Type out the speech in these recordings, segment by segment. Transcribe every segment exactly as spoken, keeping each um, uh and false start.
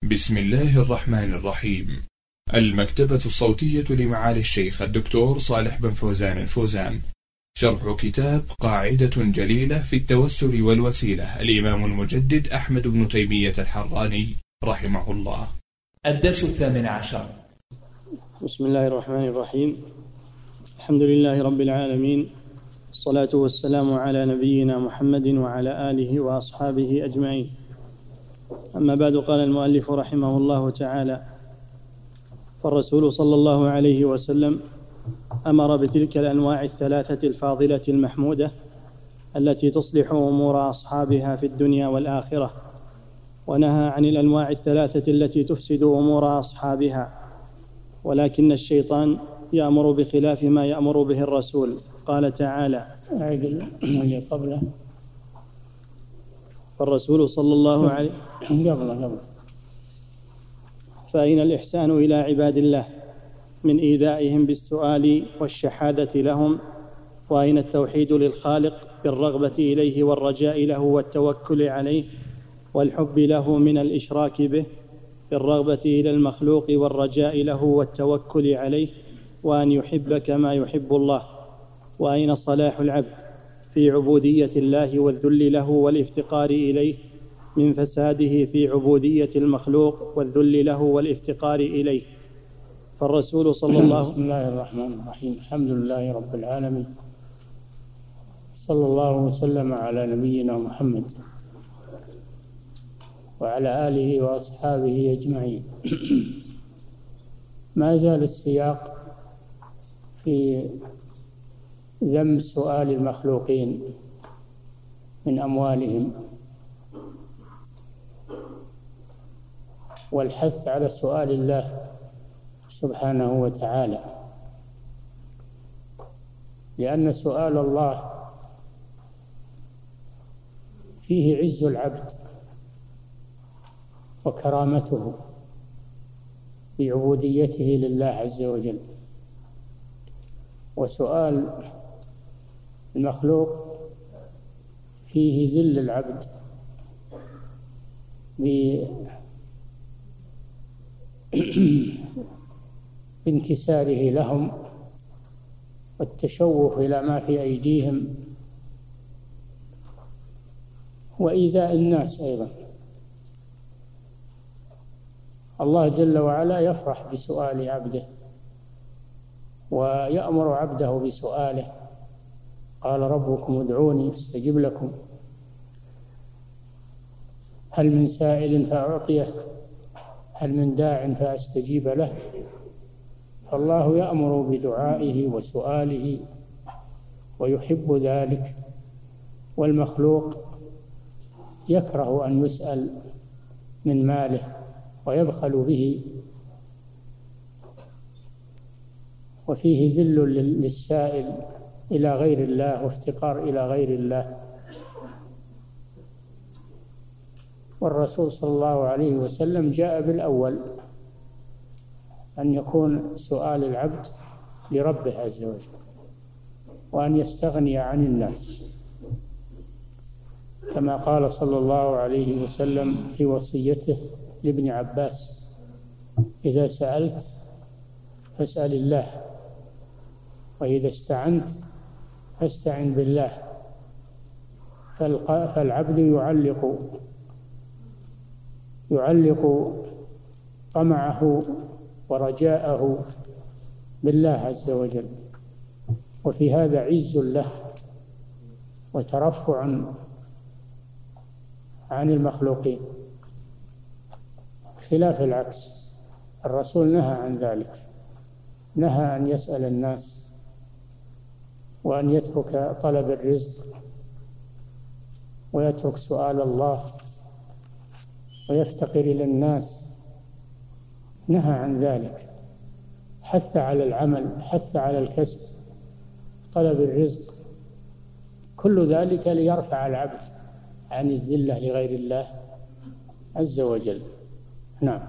بسم الله الرحمن الرحيم. المكتبة الصوتية لمعالي الشيخ الدكتور صالح بن فوزان الفوزان، شرح كتاب قاعدة جليلة في التوسل والوسيلة، الإمام المجدد أحمد بن تيمية الحراني رحمه الله. الدرس الثامن عشر. بسم الله الرحمن الرحيم. الحمد لله رب العالمين، الصلاة والسلام على نبينا محمد وعلى آله وأصحابه أجمعين. أما بعد، قال المؤلف رحمه الله تعالى: فالرسول صلى الله عليه وسلم أمر بتلك الأنواع الثلاثة الفاضلة المحمودة التي تصلح أمور أصحابها في الدنيا والآخرة، ونهى عن الأنواع الثلاثة التي تفسد أمور أصحابها، ولكن الشيطان يأمر بخلاف ما يأمر به الرسول. قال تعالى: اللي قبله فالرسول صلى الله عليه قبله قبل فأين الإحسان إلى عباد الله من إيذائهم بالسؤال والشحادة لهم؟ وأين التوحيد للخالق بالرغبة إليه والرجاء له والتوكل عليه والحب له من الإشراك به بالرغبة إلى المخلوق والرجاء له والتوكل عليه، وأن يحب كما يحب الله؟ وأين صلاح العبد في عبودية الله والذل له والافتقار إليه من فساده في عبودية المخلوق والذل له والافتقار إليه؟ فالرسول صلى الله بسم الله الرحمن الرحيم. الحمد لله رب العالمين، صلى الله وسلم على نبينا محمد وعلى آله وأصحابه أجمعين. ما زال السياق في ذم سؤال المخلوقين من أموالهم والحث على سؤال الله سبحانه وتعالى، لأن سؤال الله فيه عز العبد وكرامته بعبوديته لله عز وجل، وسؤال المخلوق فيه ذل العبد بانكساره لهم والتشوف إلى ما في أيديهم وإيذاء الناس أيضا. الله جل وعلا يفرح بسؤال عبده ويأمر عبده بسؤاله. قال: ربكم ادعوني استجب لكم، هل من سائل فأعطيه، هل من داع فأستجيب له. فالله يأمر بدعائه وسؤاله ويحب ذلك، والمخلوق يكره أن يسأل من ماله ويبخل به، وفيه ذل للسائل إلى غير الله وافتقار إلى غير الله. والرسول صلى الله عليه وسلم جاء بالأول، أن يكون سؤال العبد لربه عز وجل، وأن يستغني عن الناس، كما قال صلى الله عليه وسلم في وصيته لابن عباس: إذا سألت فاسأل الله، وإذا استعنت فاستعن بالله. فالعبد يعلق يعلق طمعه ورجاءه بالله عز وجل، وفي هذا عز له وترفع عن المخلوقين، خلاف العكس. الرسول نهى عن ذلك، نهى أن يسأل الناس وأن يترك طلب الرزق ويترك سؤال الله ويفتقر إلى الناس، نهى عن ذلك. حث على العمل، حث على الكسب، طلب الرزق، كل ذلك ليرفع العبد عن الذلة لغير الله عز وجل. نعم.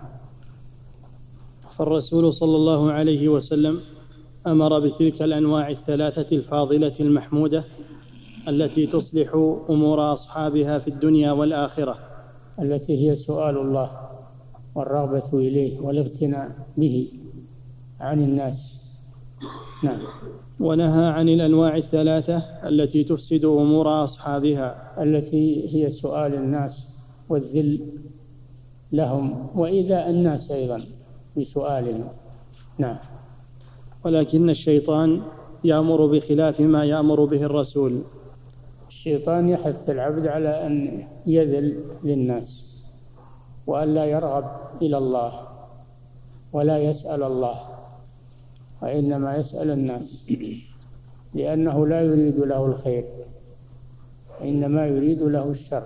فالرسول صلى الله عليه وسلم أمر بتلك الأنواع الثلاثة الفاضلة المحمودة التي تصلح أمور أصحابها في الدنيا والآخرة، التي هي سؤال الله والرغبة إليه والاغتناء به عن الناس. نعم. ونهى عن الأنواع الثلاثة التي تفسد أمور أصحابها، التي هي سؤال الناس والذل لهم وإيذاء الناس أيضا بسؤالهم. نعم. ولكن الشيطان يأمر بخلاف ما يأمر به الرسول. الشيطان يحث العبد على أن يذل للناس وأن لا يرغب إلى الله ولا يسأل الله، وإنما يسأل الناس، لأنه لا يريد له الخير، إنما يريد له الشر،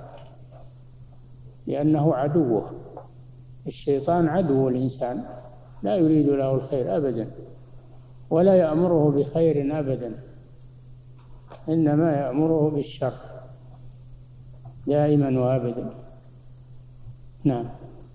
لأنه عدوه. الشيطان عدو الإنسان، لا يريد له الخير أبدا ولا يأمره بخير أبدا، إنما يأمره بالشر دائما وأبدا. نعم.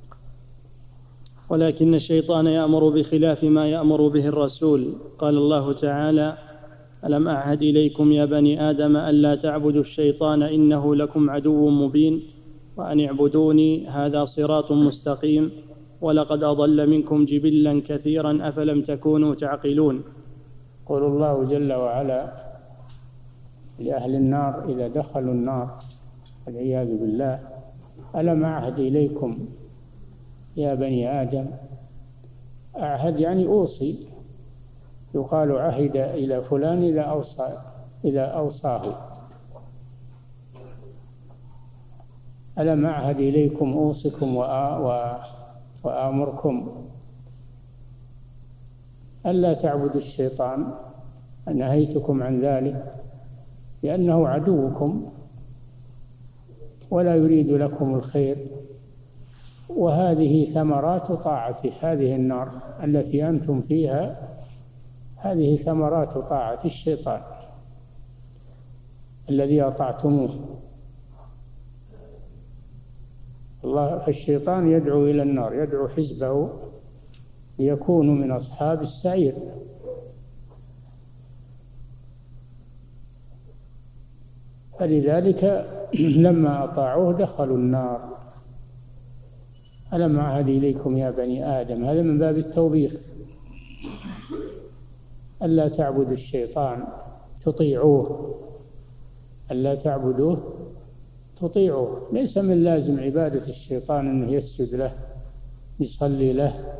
ولكن الشيطان يأمر بخلاف ما يأمر به الرسول. قال الله تعالى: ألم أعهد إليكم يا بني آدم ألا تعبدوا الشيطان إنه لكم عدو مبين وأن اعبدوني هذا صراط مستقيم ولقد أضل منكم جبلا كثيرا أفلم تكونوا تعقلون. قول الله جل وعلا لأهل النار إذا دخلوا النار والعياذ بالله: ألم أعهد إليكم يا بني آدم. أعهد يعني أوصي، يقال عهد إلى فلان إذا أوصى إذا أوصاه. ألم أعهد إليكم أوصكم وآمركم ألا تعبدوا الشيطان، نهيتكم عن ذلك لأنه عدوكم ولا يريد لكم الخير. وهذه ثمرات طاعة هذه النار التي أنتم فيها، هذه ثمرات طاعة الشيطان الذي أطعتموه. الله فالشيطان يدعو إلى النار، يدعو حزبه ليكونوا من أصحاب السعير. فلذلك لما أطاعوه دخلوا النار. ألم أعهد إليكم يا بني آدم، هذا من باب التوبيخ، ألا تعبدوا الشيطان، تطيعوه، ألا تعبدوه تطيعوه. ليس من لازم عبادة الشيطان أنه يسجد له يصلي له،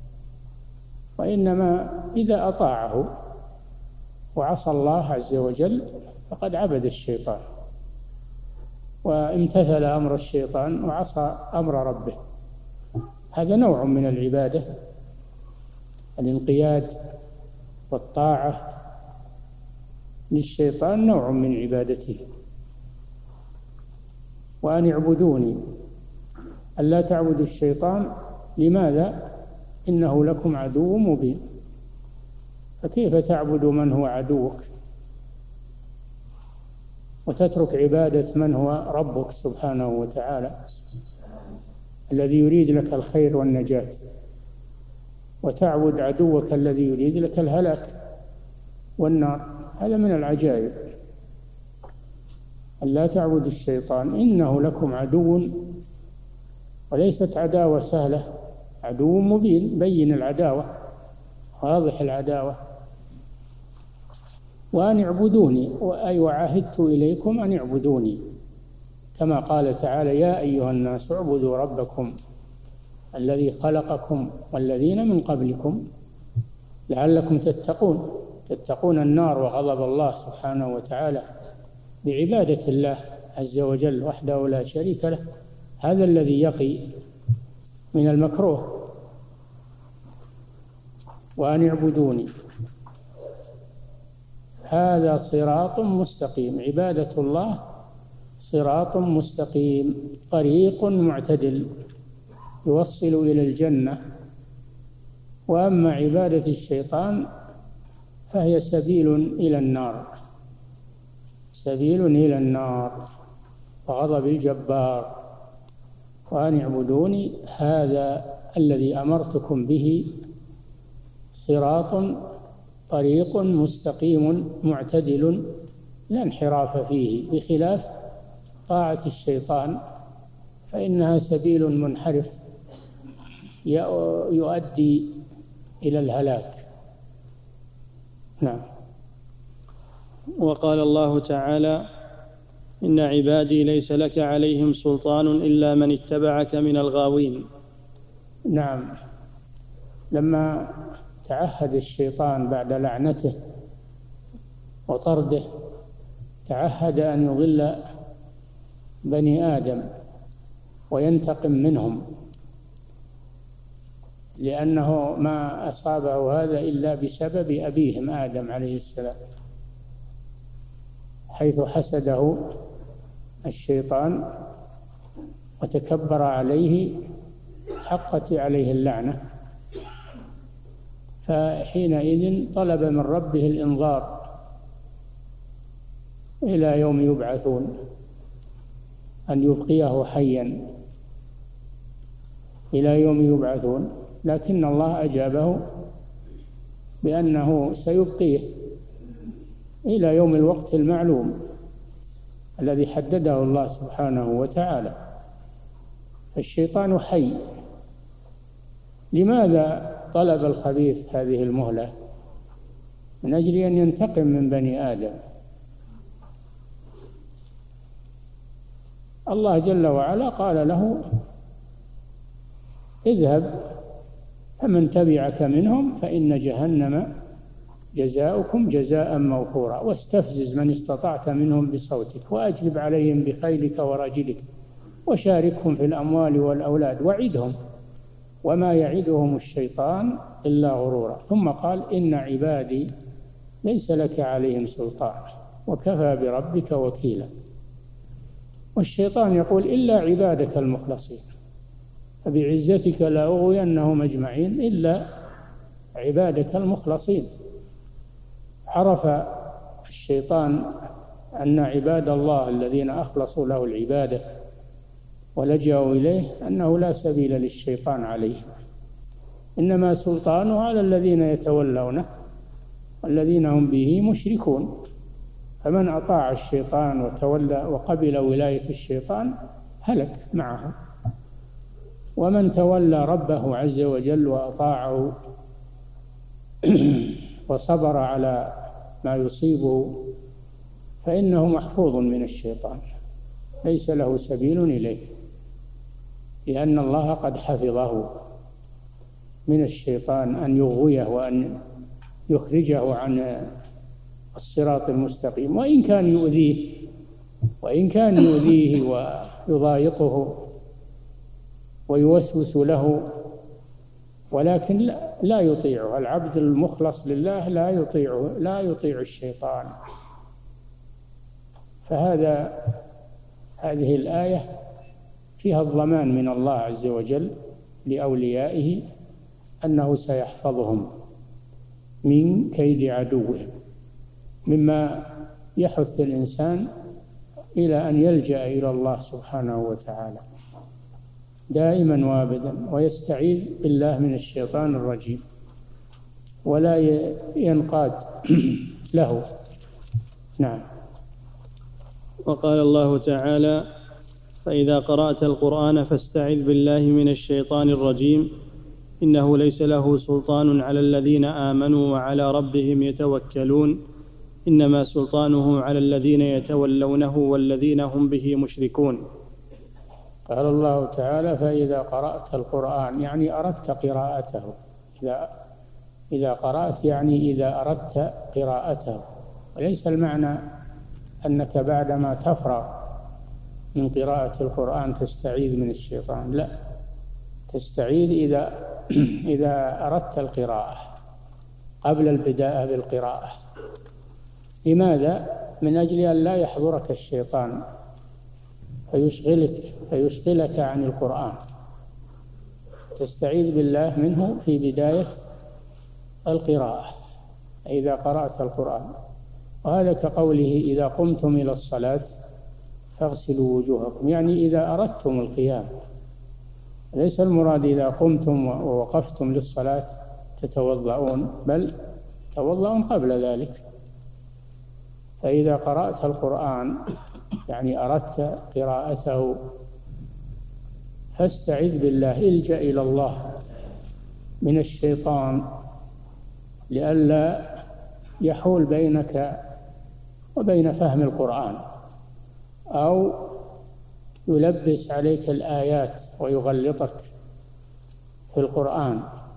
وإنما إذا أطاعه وعصى الله عز وجل فقد عبد الشيطان وامتثل أمر الشيطان وعصى أمر ربه. هذا نوع من العبادة، الانقياد والطاعة للشيطان نوع من عبادته. وأن اعبدوني، ألا تعبدوا الشيطان. لماذا؟ إنه لكم عدو مبين. فكيف تعبد من هو عدوك وتترك عبادة من هو ربك سبحانه وتعالى الذي يريد لك الخير والنجاة، وتعبد عدوك الذي يريد لك الهلاك والنار؟ هذا من العجائب. ألا تعبدوا الشيطان إنه لكم عدو، وليست عداوة سهلة، عدو مبين بين العداوة، واضح العداوة. وأن اعبدوني، أي وعهدت إليكم أن اعبدوني، كما قال تعالى: يا أيها الناس اعبدوا ربكم الذي خلقكم والذين من قبلكم لعلكم تتقون. تتقون النار وغضب الله سبحانه وتعالى بعبادة الله عز وجل وحده لا شريك له، هذا الذي يقي من المكروه. وأن اعبدوني هذا صراط مستقيم. عبادة الله صراط مستقيم، طريق معتدل يوصل إلى الجنة. وأما عبادة الشيطان فهي سبيل إلى النار، سبيل إلى النار وغضب الجبار. وأن اعبدوني هذا الذي أمرتكم به صراط طريق مستقيم معتدل لا انحراف فيه، بخلاف طاعة الشيطان فإنها سبيل منحرف يؤدي إلى الهلاك. نعم. وقال الله تعالى: إن عبادي ليس لك عليهم سلطان إلا من اتبعك من الغاوين. نعم. لما تعهد الشيطان بعد لعنته وطرده، تعهد أن يضل بني آدم وينتقم منهم، لأنه ما أصابه هذا إلا بسبب أبيهم آدم عليه السلام، حيث حسده الشيطان وتكبر عليه، حقت عليه اللعنة. فحينئذ طلب من ربه الإنظار إلى يوم يبعثون، أن يبقيه حيا إلى يوم يبعثون، لكن الله أجابه بأنه سيبقيه إلى يوم الوقت المعلوم الذي حدده الله سبحانه وتعالى. الشيطان حي. لماذا طلب الخبيث هذه المهلة؟ من أجل أن ينتقم من بني آدم. الله جل وعلا قال له: اذهب فمن تبعك منهم فإن جهنم جزاؤكم جزاء موفورا، واستفزز من استطعت منهم بصوتك وأجلب عليهم بخيلك ورجلك وشاركهم في الأموال والأولاد وعدهم وما يعدهم الشيطان إلا غرورا. ثم قال: إن عبادي ليس لك عليهم سلطان وكفى بربك وكيلا. والشيطان يقول: إلا عبادك المخلصين، فبعزتك لا أغوينهم أجمعين إلا عبادك المخلصين. عرف الشيطان أن عباد الله الذين أخلصوا له العبادة ولجأوا إليه أنه لا سبيل للشيطان عليه، إنما سلطانه على الذين يتولونه والذين هم به مشركون. فمن أطاع الشيطان وتولى وقبل ولاية الشيطان هلك معه، ومن تولى ربه عز وجل وأطاعه وصبر على ما يصيبه فإنه محفوظ من الشيطان، ليس له سبيل إليه، لأن الله قد حفظه من الشيطان أن يغويه وأن يخرجه عن الصراط المستقيم، وإن كان يؤذيه وإن كان يؤذيه ويضايقه ويوسوس له، ولكن لا يطيعه. العبد المخلص لله لا يطيعه، لا يطيع الشيطان. فهذا هذه الآية فيها الضمان من الله عز وجل لأوليائه أنه سيحفظهم من كيد عدوهم، مما يحث الإنسان إلى أن يلجأ إلى الله سبحانه وتعالى دائما وابدا، ويستعيذ بالله من الشيطان الرجيم ولا ينقاد له. نعم. وقال الله تعالى: فإذا قرأت القرآن فاستعذ بالله من الشيطان الرجيم إنه ليس له سلطان على الذين آمنوا وعلى ربهم يتوكلون إنما سلطانه على الذين يتولونه والذين هم به مشركون. قال الله تعالى: فإذا قرأت القرآن، يعني أردت قراءته. إذا إذا قرأت يعني إذا أردت قراءته، وليس المعنى أنك بعدما تفرغ من قراءة القرآن تستعيذ من الشيطان، لا، تستعيذ إذا إذا أردت القراءة قبل البداء بالقراءة. لماذا؟ من أجل أن لا يحضرك الشيطان فيشغلك فيشغلك عن القرآن. تستعيذ بالله منه في بداية القراءة إذا قرأت القرآن. وهذا كقوله: إذا قمتم إلى الصلاة فاغسلوا وجوهكم، يعني إذا أردتم القيام. ليس المراد إذا قمتم ووقفتم للصلاة تتوضؤون، بل توضؤون قبل ذلك. فإذا قرأت القرآن يعني أردت قراءته فاستعذ بالله، الجأ إلى الله من الشيطان لئلا يحول بينك وبين فهم القرآن أو يلبس عليك الآيات ويغلطك في القرآن.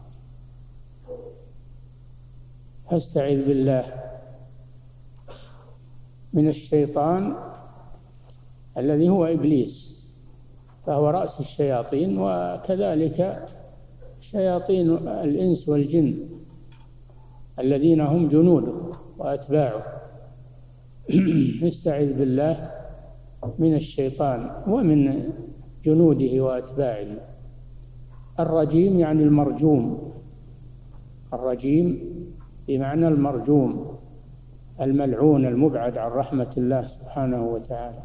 فاستعذ بالله من الشيطان الذي هو إبليس، فهو رأس الشياطين، وكذلك شياطين الإنس والجن الذين هم جنوده وأتباعه. استعذ بالله من الشيطان ومن جنوده وأتباعه. الرجيم يعني المرجوم، الرجيم بمعنى المرجوم الملعون المبعد عن رحمة الله سبحانه وتعالى.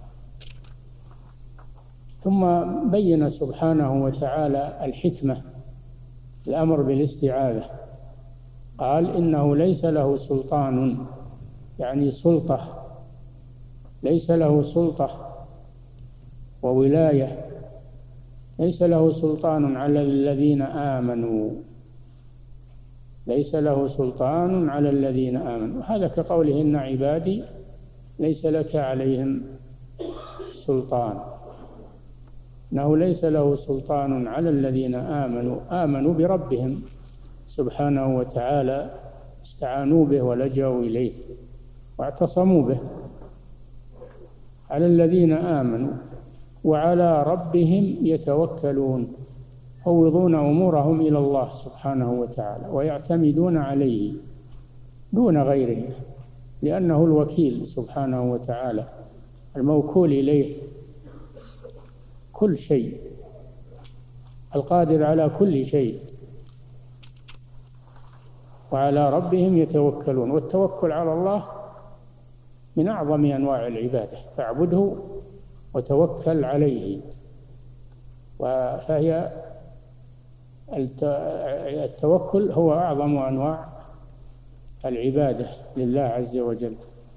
ثم بين سبحانه وتعالى الحكمة الأمر بالاستعاذة، قال إنه ليس له سلطان، يعني سلطة، ليس له سلطة وولاية، ليس له سلطان على الذين آمنوا، ليس له سلطان على الذين آمنوا. هذا كقوله إن عبادي ليس لك عليهم سلطان، إنه ليس له سلطان على الذين آمنوا، آمنوا بربهم سبحانه وتعالى، استعانوا به ولجأوا إليه واعتصموا به، على الذين آمنوا وعلى ربهم يتوكلون، يفوضون أمورهم إلى الله سبحانه وتعالى ويعتمدون عليه دون غيره، لأنه الوكيل سبحانه وتعالى الموكول إليه كل شيء، القادر على كل شيء. وعلى ربهم يتوكلون، والتوكل على الله من أعظم أنواع العبادة، فاعبده وتوكل عليه. فهي التوكل هو أعظم أنواع العبادة لله عز وجل.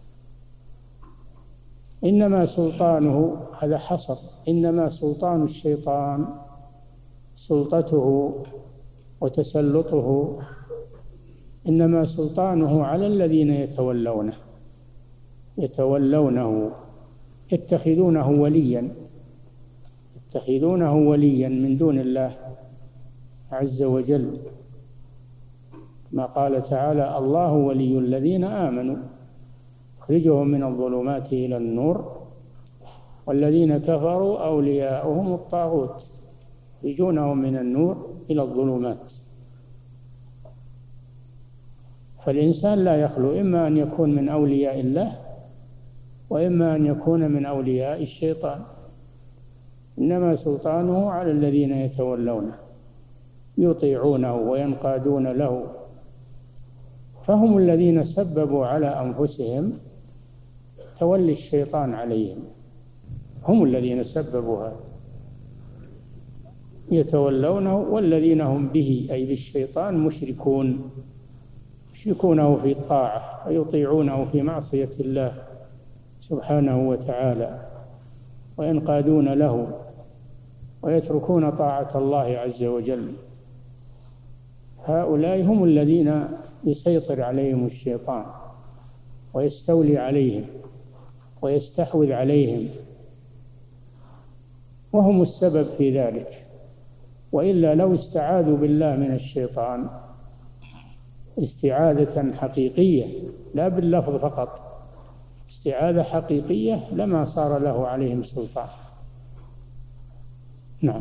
إنما سلطانه، هذا حصر، إنما سلطان الشيطان سلطته وتسلطه، إنما سلطانه على الذين يتولونه يتولونه يتخذونه وليا يتخذونه وليا من دون الله عز وجل، ما قال تعالى الله ولي الذين آمنوا يخرجهم من الظلمات إلى النور والذين كفروا أولياؤهم الطاغوت يخرجونهم من النور إلى الظلمات. فالإنسان لا يخلو، إما أن يكون من أولياء الله وإما أن يكون من أولياء الشيطان. إنما سلطانه على الذين يتولونه يطيعونه وينقادون له، فهم الذين سببوا على أنفسهم تولي الشيطان عليهم، هم الذين سببوا هذا، يتولونه والذين هم به أي بالشيطان مشركون، يشركونه في الطاعة ويطيعونه في معصية الله سبحانه وتعالى وينقادون له ويتركون طاعة الله عز وجل. هؤلاء هم الذين يسيطر عليهم الشيطان ويستولي عليهم ويستحوذ عليهم، وهم السبب في ذلك. وإلا لو استعاذوا بالله من الشيطان استعاذة حقيقية لا باللفظ فقط، استعاذة حقيقية لما صار له عليهم سلطان. نعم.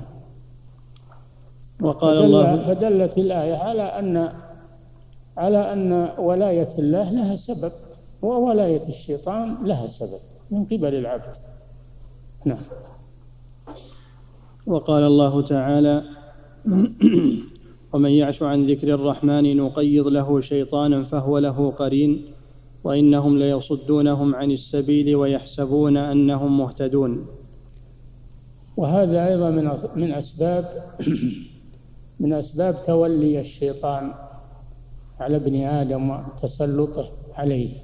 وقال فدل الله فدلت الآية على أن على أن ولاية الله لها سبب وولاية الشيطان لها سبب من قبل العبد. نعم. وقال الله تعالى ومن يعش عن ذكر الرحمن نقيض له شيطانا فهو له قرين وإنهم ليصدونهم عن السبيل ويحسبون أنهم مهتدون. وهذا أيضا من من أسباب من أسباب تولي الشيطان على ابن آدم وتسلطه عليه،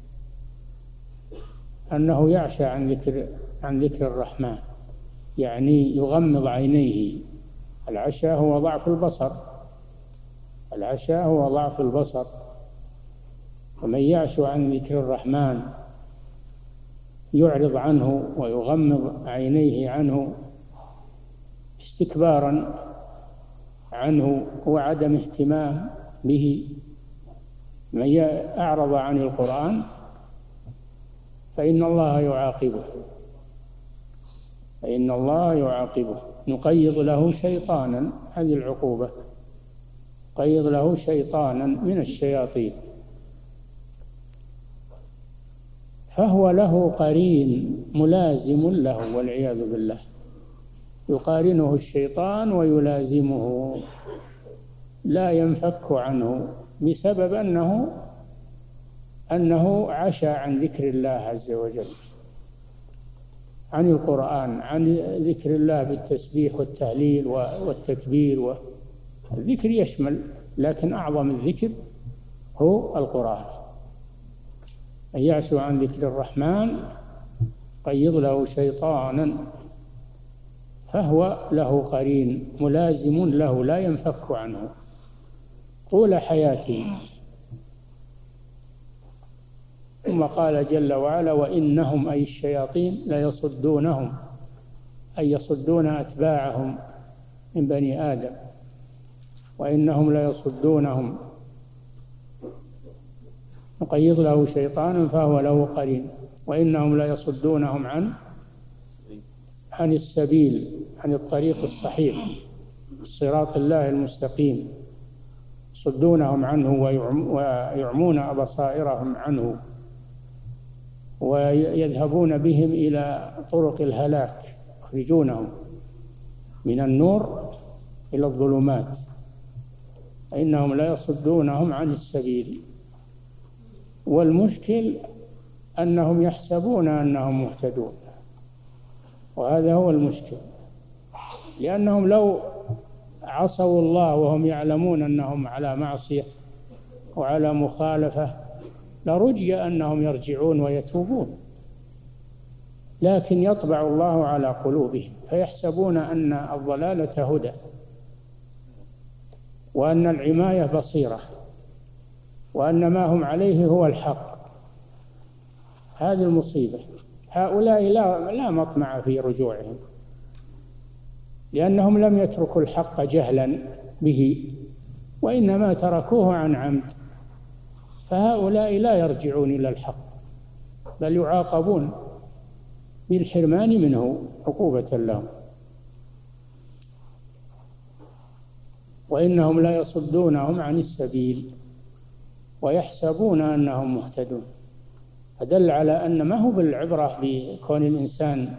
أنه يعشى عن ذكر عن ذكر الرحمن، يعني يغمض عينيه. العشاء هو ضعف البصر، العشاء هو ضعف البصر. ومن يعش عن ذكر الرحمن يعرض عنه ويغمض عينيه عنه استكبارا عنه وعدم اهتمام به. من أعرض عن القرآن فإن الله يعاقبه فإن الله يعاقبه نقيض له شيطانا، هذه العقوبة، قيض له شيطانا من الشياطين فهو له قرين ملازم له والعياذ بالله، يقارنه الشيطان ويلازمه لا ينفك عنه بسبب أنه أنه عشى عن ذكر الله عز وجل، عن القرآن، عن ذكر الله بالتسبيح والتهليل والتكبير. والذكر يشمل، لكن أعظم الذكر هو القرآن. من يعش عن ذكر الرحمن قيض له شيطانا فهو له قرين ملازم له لا ينفك عنه طول حياته. ثم قال جل وعلا: وإنهم أي الشياطين ليصدونهم، أي يصدون أتباعهم من بني آدم، وإنهم ليصدونهم نقيض له شيطانا فهو له قرين، وإنهم ليصدونهم عن عن السبيل، عن الطريق الصحيح، صراط الله المستقيم، يصدونهم عنه ويعمون أبصائرهم عنه ويذهبون بهم إلى طرق الهلاك، يخرجونهم من النور إلى الظلمات. إنهم لا يصدونهم عن السبيل. والمشكل أنهم يحسبون أنهم مهتدون، وهذا هو المشكل، لأنهم لو عصوا الله وهم يعلمون أنهم على معصية وعلى مخالفة لرجي أنهم يرجعون ويتوبون، لكن يطبع الله على قلوبهم فيحسبون أن الضلالة هدى وأن العماية بصيرة وأن ما هم عليه هو الحق. هذه المصيبة. هؤلاء لا, لا مطمع في رجوعهم، لأنهم لم يتركوا الحق جهلا به، وإنما تركوه عن عمد، فهؤلاء لا يرجعون إلى الحق بل يعاقبون بالحرمان منه عقوبة لهم. وإنهم لا يصدونهم عن السبيل ويحسبون أنهم مهتدون، فدل على أن ما هو بالعبرة بكون الإنسان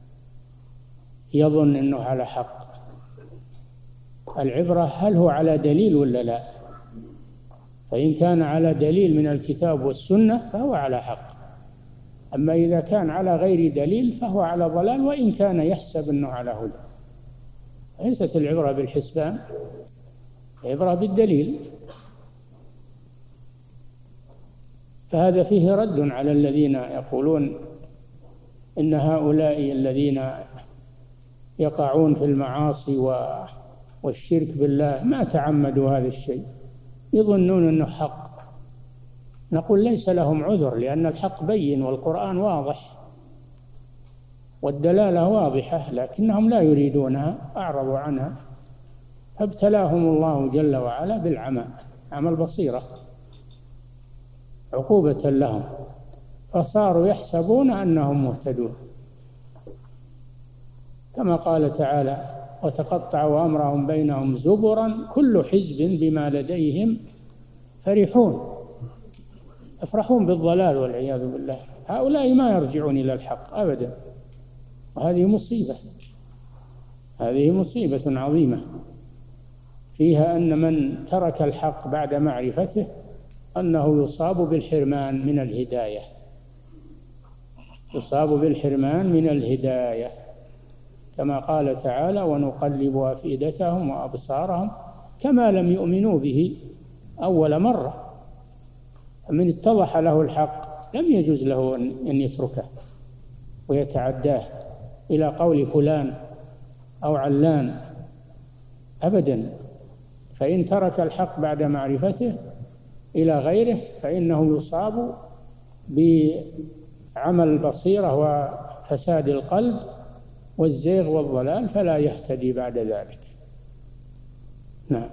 يظن أنه على حق، العبرة هل هو على دليل ولا لا. فإن كان على دليل من الكتاب والسنة فهو على حق، أما إذا كان على غير دليل فهو على ضلال، وإن كان يحسب أنه على هدى. ليست العبرة بالحسبان، العبرة بالدليل. فهذا فيه رد على الذين يقولون إن هؤلاء الذين يقعون في المعاصي والشرك بالله ما تعمدوا هذا الشيء، يظنون أنه حق. نقول ليس لهم عذر، لأن الحق بين والقرآن واضح والدلالة واضحة، لكنهم لا يريدونها، أعرضوا عنها، فابتلاهم الله جل وعلا بالعمى، عمى البصيرة، عقوبة لهم، فصاروا يحسبون أنهم مهتدون، كما قال تعالى: وتقطعوا أمرهم بينهم زبرا كل حزب بما لديهم فرحون. يفرحون بالضلال والعياذ بالله. هؤلاء ما يرجعون إلى الحق أبدا، وهذه مصيبة، هذه مصيبة عظيمة فيها أن من ترك الحق بعد معرفته أنه يصاب بالحرمان من الهداية، يصاب بالحرمان من الهداية، كما قال تعالى: ونقلب أفئدتهم وأبصارهم كما لم يؤمنوا به أول مرة. من اتضح له الحق لم يجوز له أن يتركه ويتعداه إلى قول فلان أو علان أبدا، فإن ترك الحق بعد معرفته إلى غيره فإنه يصاب بعمل البصيرة وفساد القلب والزيغ والضلال فلا يهتدي بعد ذلك. نعم.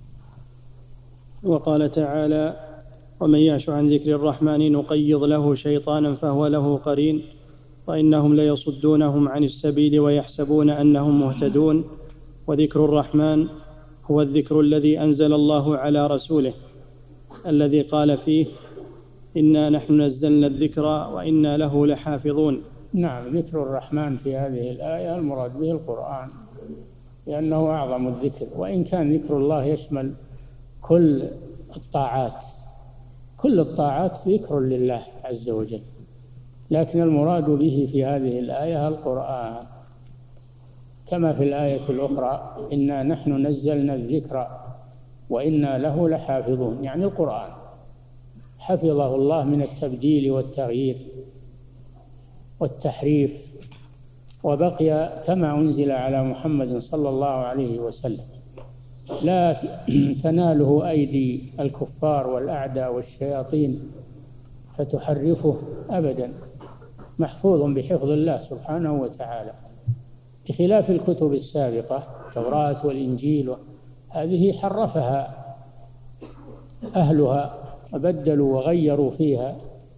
وقال تعالى: ومن يعش عن ذكر الرحمن نقيض له شيطانا فهو له قرين وإنهم ليصدونهم عن السبيل ويحسبون أنهم مهتدون. وذكر الرحمن هو الذكر الذي أنزل الله على رسوله الذي قال فيه: إنا نحن نزلنا الذكر وإنا له لحافظون. نعم، ذكر الرحمن في هذه الآية المراد به القرآن لأنه أعظم الذكر، وإن كان ذكر الله يشمل كل الطاعات، كل الطاعات ذكر لله عز وجل، لكن المراد به في هذه الآية القرآن، كما في الآية الأخرى: إنا نحن نزلنا الذكر وإنا له لحافظون، يعني القرآن حفظه الله من التبديل والتغيير والتحريف، وبقي كما أنزل على محمد صلى الله عليه وسلم، لا تناله أيدي الكفار والأعداء والشياطين فتحرفه أبدا، محفوظ بحفظ الله سبحانه وتعالى، بخلاف الكتب السابقة التوراة والإنجيل، هذه حرفها أهلها وبدلوا وغيروا فيها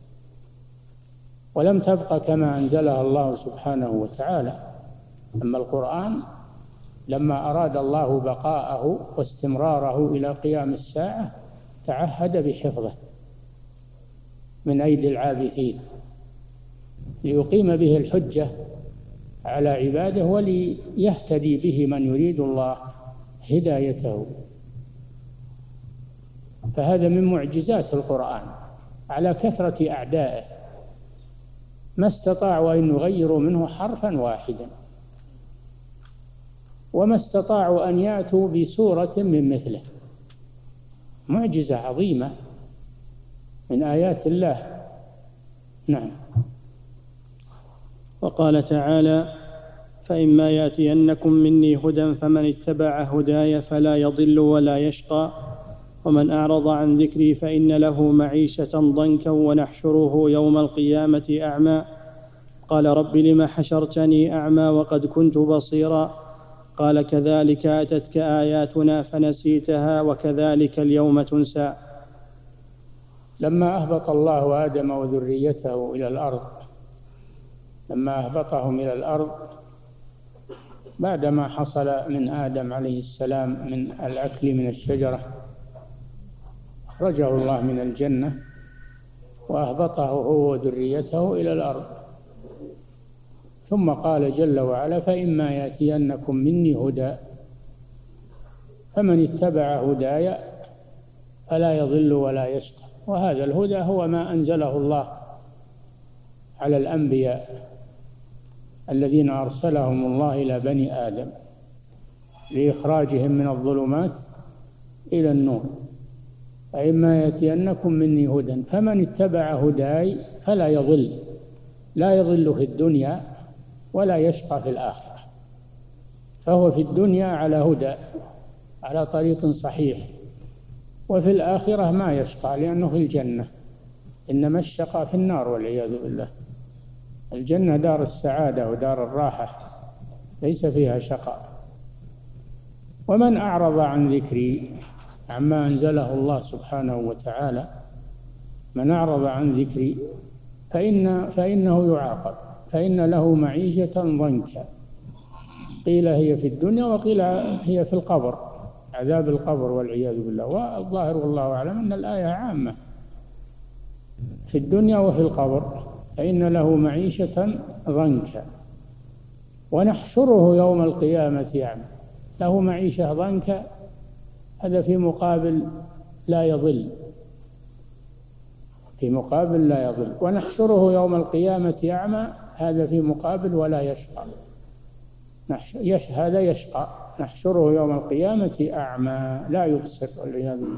ولم تبقى كما أنزلها الله سبحانه وتعالى. أما القرآن لما أراد الله بقاءه واستمراره إلى قيام الساعة تعهد بحفظه من أيدي العابثين ليقيم به الحجة على عباده وليهتدي به من يريد الله هدايته. فهذا من معجزات القرآن على كثرة أعدائه، ما استطاعوا أن يغيروا منه حرفا واحدا، وما استطاعوا أن يأتوا بسورة من مثله. معجزة عظيمة من آيات الله. نعم. وقال تعالى: فإما يأتينكم مني هدى فمن اتبع هداي فلا يضل ولا يشقى ومن أعرض عن ذكري فإن له معيشة ضنكا ونحشره يوم القيامة أعمى قال رب لم حشرتني أعمى وقد كنت بصيرا قال كذلك أتتك آياتنا فنسيتها وكذلك اليوم تنسى. لما أهبط الله آدم وذريته إلى الأرض لما أهبطهم إلى الأرض بعدما حصل من آدم عليه السلام من الأكل من الشجرة، أخرجه الله من الجنة وأهبطه هو وذريته إلى الأرض، ثم قال جل وعلا: فإما يأتينكم مني هدى فمن اتبع هداي فلا يضل ولا يشقى. وهذا الهدى هو ما أنزله الله على الأنبياء الذين أرسلهم الله إلى بني آدم لإخراجهم من الظلمات إلى النور. فإما يأتينكم مني هدى فمن اتبع هداي فلا يضل، لا يضل في الدنيا ولا يشقى في الآخرة، فهو في الدنيا على هدى على طريق صحيح، وفي الآخرة ما يشقى لأنه في الجنة، إنما الشقى في النار والعياذ بالله. الجنة دار السعادة ودار الراحة ليس فيها شقاء. ومن أعرض عن ذكري عما أنزله الله سبحانه وتعالى، من أعرض عن ذكري فإن فإنه يعاقب، فإن له معيشة ضنكا، قيل هي في الدنيا وقيل هي في القبر، عذاب القبر والعياذ بالله. والظاهر والله أعلم أن الآية عامة في الدنيا وفي القبر. فإن له معيشة ضنكا ونحشره يوم القيامة أعمى. له معيشة ضنكا هذا في مقابل لا يضل، في مقابل لا يضل. ونحشره يوم القيامة أعمى هذا في مقابل ولا يشقى. يش هذا يشقى، نحشره يوم القيامة أعمى لا يبصر والعياذ بالله،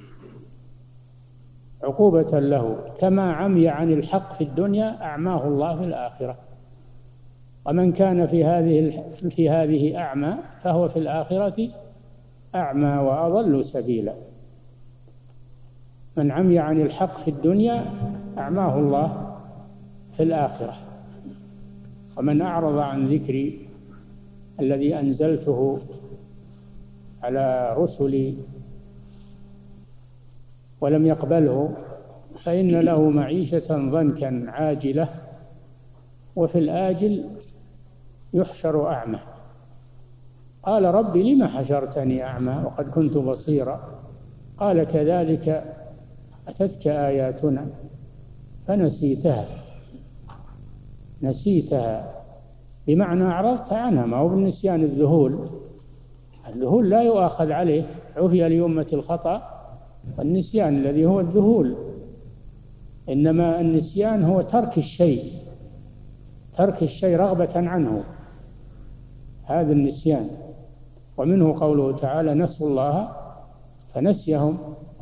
عقوبة له. كما عمي عن الحق في الدنيا أعماه الله في الآخرة. ومن كان في هذه في هذه أعمى فهو في الآخرة أعمى وأضل سبيلا. من عمي عن الحق في الدنيا أعماه الله في الآخرة. ومن أعرض عن ذكري الذي أنزلته على رسلي ولم يقبله فإن له معيشة ضنكا عاجلة وفي الآجل يحشر أعمى. قال رب لم حشرتني أعمى وقد كنت بصيرا قال كذلك أتتك آياتنا فنسيتها. نسيتها بمعنى أعرضت عنها، ما هو بالنسيان الذهول. الذهول لا يؤاخذ عليه، عفي لأمة الخطأ والنسيان الذي هو الذهول، إنما النسيان هو ترك الشيء، ترك الشيء رغبة عنه، هذا النسيان. ومنه قوله تعالى نسوا الله فنسيهم.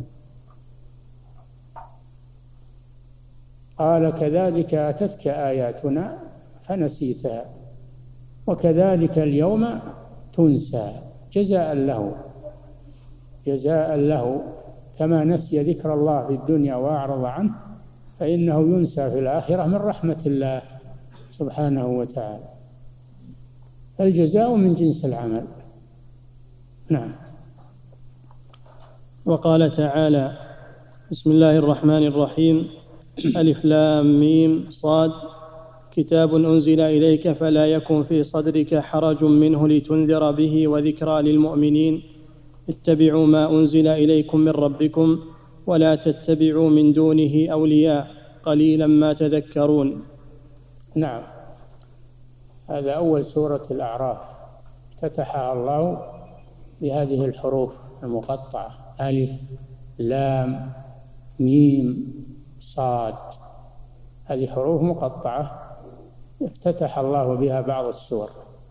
قال كذلك أتتك آياتنا فنسيتها وكذلك اليوم تنسى جزاء له، جزاء له كما نسي ذكر الله في الدنيا وأعرض عنه فإنه ينسى في الآخرة من رحمة الله سبحانه وتعالى. الجزاء من جنس العمل. نعم. وقال تعالى بسم الله الرحمن الرحيم ألف لام ميم صاد كتاب أنزل إليك فلا يكن في صدرك حرج منه لتنذر به وذكرى للمؤمنين اتبعوا ما أنزل إليكم من ربكم ولا تتبعوا من دونه أولياء قليلا ما تذكرون. نعم، هذا أول سورة الأعراف افتتحها الله بهذه الحروف المقطعة ألف لام ميم صاد، هذه حروف مقطعة افتتح الله بها بعض السور.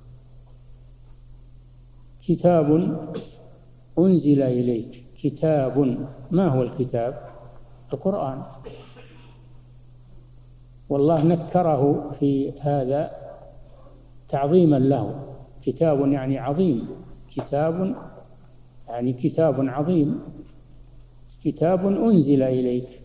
كتاب أنزل إليك، كتاب، ما هو الكتاب؟ القرآن، والله نكره في هذا تعظيما له. كتاب يعني عظيم، كتاب يعني كتاب عظيم. كتاب أنزل إليك،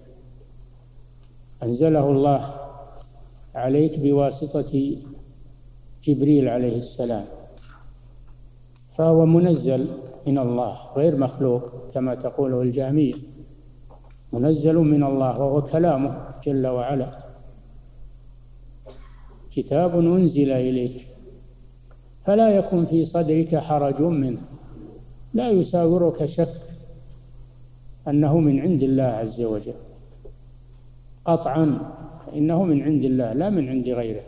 أنزله الله عليك بواسطة جبريل عليه السلام، فهو منزل من الله غير مخلوق كما تقوله الجهمية، منزل من الله وهو كلامه جل وعلا. كتاب أنزل إليك فلا يكن في صدرك حرج منه، لا يساورك شك أنه من عند الله عز وجل قطعا، إنه من عند الله لا من عند غيره.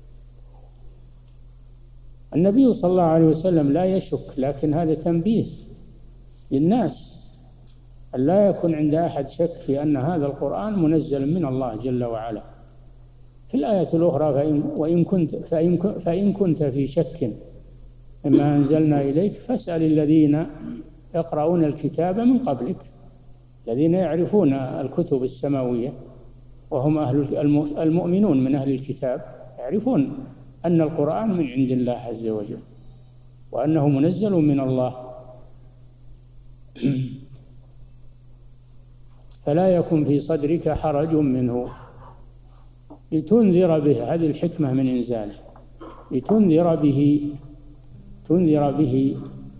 النبي صلى الله عليه وسلم لا يشك، لكن هذا تنبيه للناس أن لا يكون عند أحد شك في أن هذا القرآن منزل من الله جل وعلا. في الآية الأخرى فإن, وإن كنت فإن, فإن كنت في شك مما أنزلنا إليك فاسأل الذين يقرؤون الكتاب من قبلك، الذين يعرفون الكتب السماوية وهم أهل المؤمنون من أهل الكتاب، يعرفون أن القرآن من عند الله عز وجل وأنه منزل من الله. فلا يكن في صدرك حرج منه لتنذر به، هذه الحكمة من إنزاله، لتنذر به، تنذر به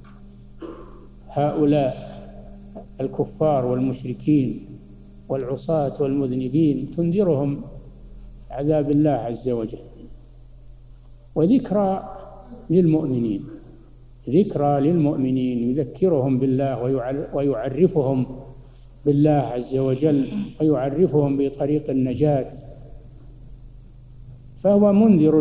هؤلاء الكفار والمشركين والعصاة والمذنبين، تنذرهم عذاب الله عز وجل. وذكرى للمؤمنين، ذكرى للمؤمنين يذكرهم بالله ويعرفهم بالله عز وجل ويعرفهم بطريق النجاة. فهو منذر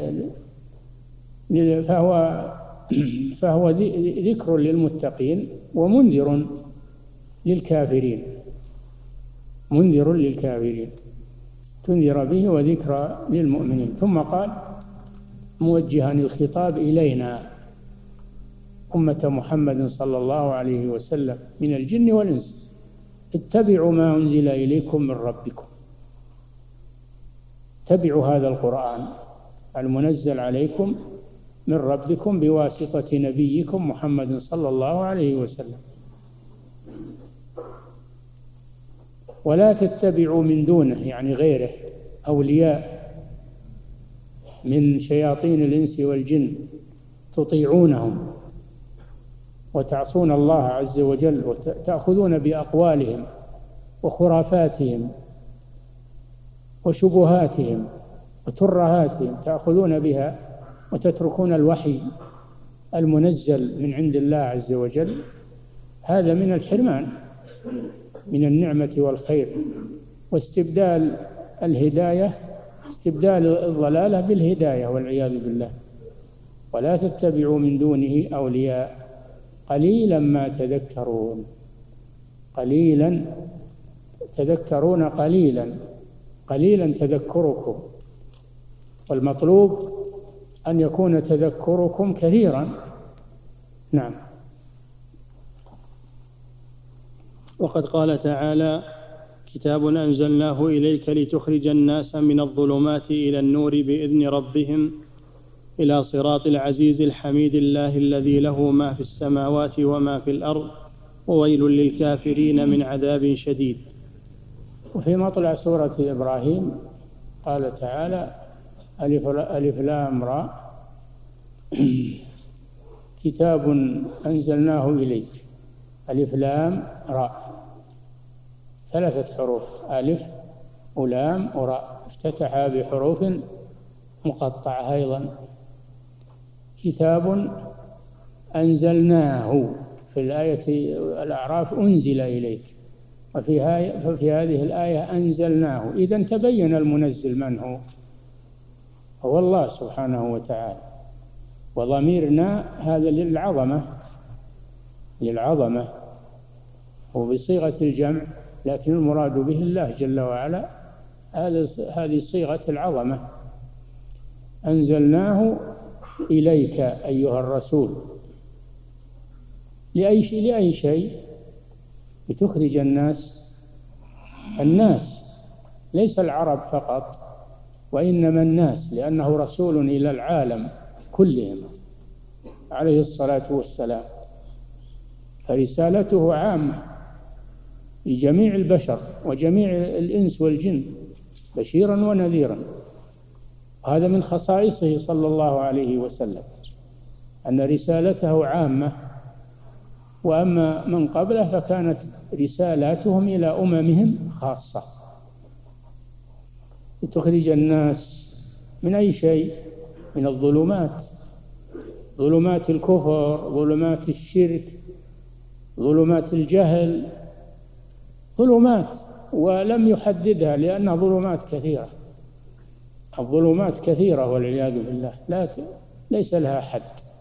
ل... فهو فهو ذكر للمتقين ومنذر للكافرين، منذر للكافرين، تنذر به وذكرى للمؤمنين. ثم قال موجها الخطاب إلينا أمة محمد صلى الله عليه وسلم من الجن والإنس اتبعوا ما أنزل إليكم من ربكم، اتبعوا هذا القرآن المنزل عليكم من ربكم بواسطة نبيكم محمد صلى الله عليه وسلم. ولا تتبعوا من دونه يعني غيره أولياء من شياطين الإنس والجن تطيعونهم وتعصون الله عز وجل وتأخذون بأقوالهم وخرافاتهم وشبهاتهم وترهاتهم، تأخذون بها وتتركون الوحي المنزل من عند الله عز وجل. هذا من الحرمان من النعمة والخير، واستبدال الهداية استبدال الضلالة بالهداية والعياذ بالله. ولا تتبعوا من دونه أولياء قليلا ما تذكرون. قليلا تذكرون قليلا قليلا تذكركم، والمطلوب أن يكون تذكركم كثيرا. نعم. وقد قال تعالى: كتاب أنزلناه إليك لتخرج الناس من الظلمات إلى النور بإذن ربهم إلى صراط العزيز الحميد الله الذي له ما في السماوات وما في الأرض وويل للكافرين من عذاب شديد. وفي مطلع سورة إبراهيم قال تعالى: ألف, ألف لام را كتاب أنزلناه إليك. ألف لام را ثلاثة حروف، ألف ولام وراء، افتتح بحروف مقطعة أيضا. كتاب أنزلناه في الآية الأعراف أنزل إليك، وفي ففي هذه الآية أنزلناه. إذن تبين المنزل من هو، هو الله سبحانه وتعالى. وضميرنا هذا للعظمة للعظمة وبصيغة الجمع، لكن المراد به الله جل وعلا. هذه صيغة العظمة. أنزلناه إليك أيها الرسول لأي شيء لأي شيء لتخرج الناس الناس ليس العرب فقط، وإنما الناس، لأنه رسول إلى العالم كلهم عليه الصلاة والسلام، فرسالته عامة لجميع البشر وجميع الإنس والجن بشيرا ونذيرا. هذا من خصائصه صلى الله عليه وسلم أن رسالته عامة، وأما من قبله فكانت رسالاتهم إلى أممهم خاصة. لتخرج الناس من أي شيء؟ من الظلمات، ظلمات الكفر، ظلمات الشرك، ظلمات الجهل، ظلمات، ولم يحددها لأنها ظلمات كثيرة. الظلمات كثيرة والعياذ بالله، لا ليس لها حد.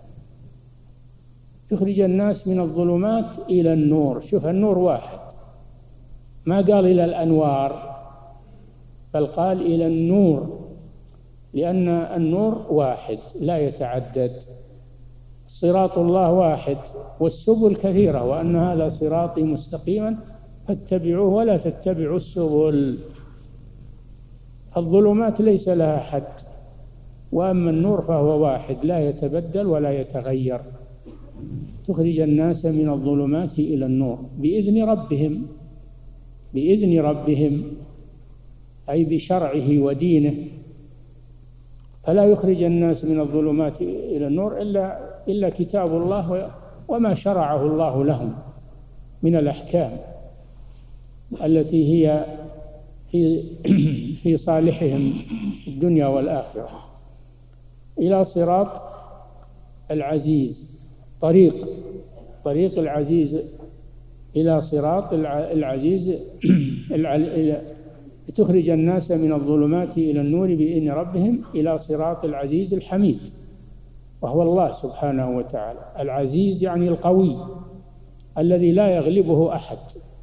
تخرج الناس من الظلمات إلى النور. شوف، النور واحد، ما قال إلى الأنوار، بل قال إلى النور، لأن النور واحد لا يتعدد. صراط الله واحد والسبل كثيرة، وأن هذا صراطي مستقيما فاتبعوه ولا تتبعوا السبل. الظلمات ليس لها حد، وأما النور فهو واحد لا يتبدل ولا يتغير. تخرج الناس من الظلمات إلى النور بإذن ربهم، بإذن ربهم أي بشرعه ودينه. فلا يخرج الناس من الظلمات إلى النور إلا إلا كتاب الله وما شرعه الله لهم من الأحكام التي هي في في صالحهم في الدنيا والآخرة، إلى صراط العزيز، طريق طريق العزيز إلى صراط العزيز لتخرج الناس من الظلمات إلى النور بإذن ربهم إلى صراط العزيز الحميد، وهو الله سبحانه وتعالى. العزيز يعني القوي الذي لا يغلبه أحد،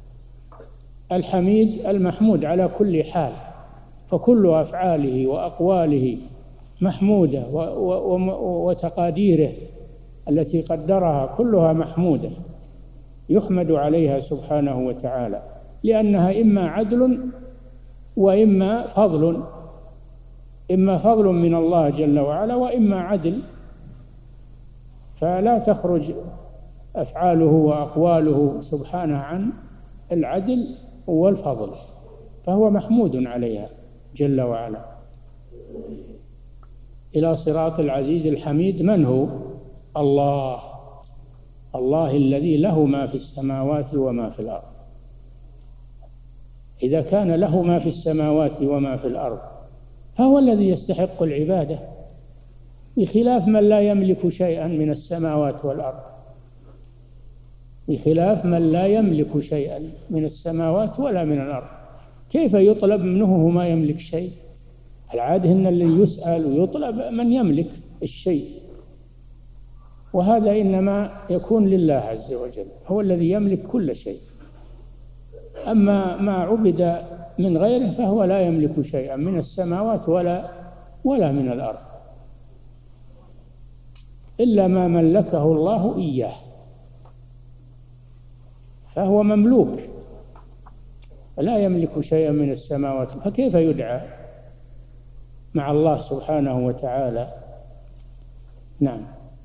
الحميد المحمود على كل حال، فكل أفعاله وأقواله محمودة، وتقاديره التي قدرها كلها محمودة يحمد عليها سبحانه وتعالى، لأنها إما عدل وإما فضل، إما فضل من الله جل وعلا وإما عدل فلا تخرج أفعاله وأقواله سبحانه عن العدل والفضل، فهو محمود عليها جل وعلا. إلى صراط العزيز الحميد من هو؟ الله، الله الذي له ما في السماوات وما في الأرض. إذا كان له ما في السماوات وما في الأرض فهو الذي يستحق العبادة، بخلاف من لا يملك شيئا من السماوات والأرض، بخلاف من لا يملك شيئا من السماوات ولا من الأرض. كيف يطلب منه ما يملك شيء؟ العادة أن اللي يسأل ويطلب من يملك الشيء، وهذا إنما يكون لله عز وجل، هو الذي يملك كل شيء. أما ما عبد من غيره فهو لا يملك شيئا من السماوات ولا ولا من الأرض، إلا ما ملكه الله إياه، فهو مملوك لا يملك شيئا من السماوات، فكيف يدعى مع الله سبحانه وتعالى؟ نعم.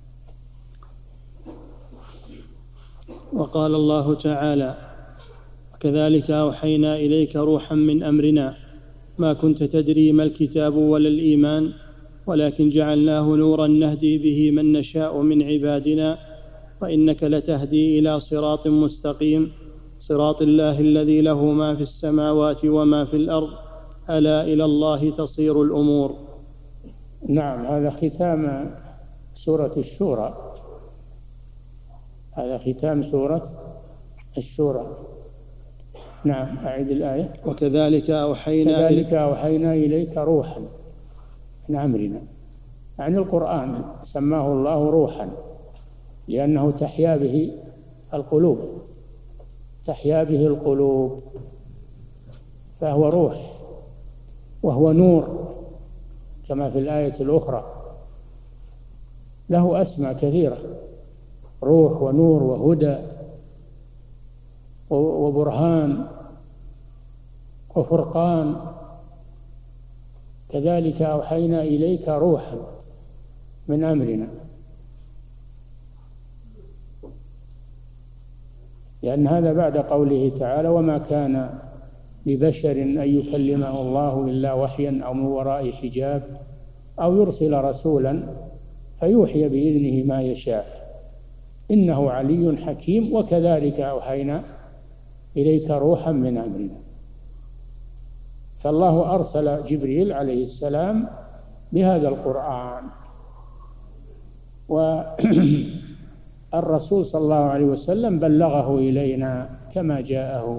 وقال الله تعالى: كذلك أوحينا إليك روحا من أمرنا ما كنت تدري ما الكتاب ولا الإيمان ولكن جعلناه نورا نهدي به من نشاء من عبادنا وإنك لتهدي إلى صراط مستقيم صراط الله الذي له ما في السماوات وما في الأرض ألا إلى الله تصير الأمور. نعم، هذا ختام سورة الشورى، هذا ختام سورة الشورى. نعم، أعيد الآية. وكذلك أوحينا كذلك أوحينا إليك روحا من أمرنا، يعني القرآن سماه الله روحا لأنه تحيا به القلوب، تحيا به القلوب، فهو روح وهو نور كما في الآية الأخرى، له أسماء كثيرة: روح ونور وهدى وبرهان وفرقان. كذلك أوحينا إليك روحا من أمرنا، لأن هذا بعد قوله تعالى: وما كان لبشر أن يكلمه الله إلا وحيا أو من وراء حجاب أو يرسل رسولا فيوحي بإذنه ما يشاء إنه علي حكيم. وكذلك أوحينا إليك روحا من أمرنا. فالله أرسل جبريل عليه السلام بهذا القرآن، والرسول صلى الله عليه وسلم بلغه إلينا كما جاءه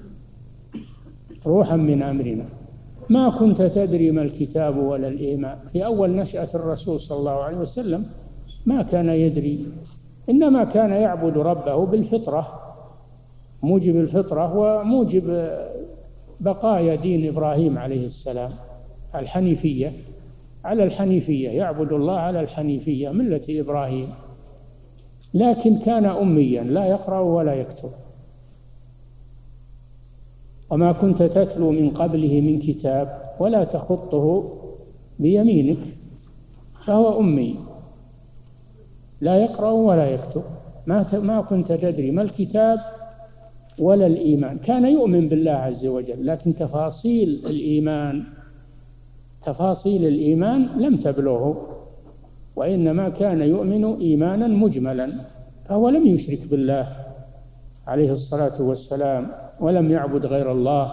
روحا من أمرنا. ما كنت تدري ما الكتاب ولا الإيمان. في أول نشأة الرسول صلى الله عليه وسلم ما كان يدري، إنما كان يعبد ربه بالفطرة، موجب الفطرة وموجب بقايا دين إبراهيم عليه السلام، الحنيفية، على الحنيفية، يعبد الله على الحنيفية ملة إبراهيم، لكن كان أميا لا يقرأ ولا يكتب. وما كنت تتلو من قبله من كتاب ولا تخطه بيمينك، فهو أمي لا يقرأ ولا يكتب. ما ما كنت تدري ما الكتاب ولا الإيمان. كان يؤمن بالله عز وجل، لكن تفاصيل الإيمان تفاصيل الإيمان لم تبلغه، وإنما كان يؤمن إيمانا مجملا، فهو لم يشرك بالله عليه الصلاة والسلام ولم يعبد غير الله،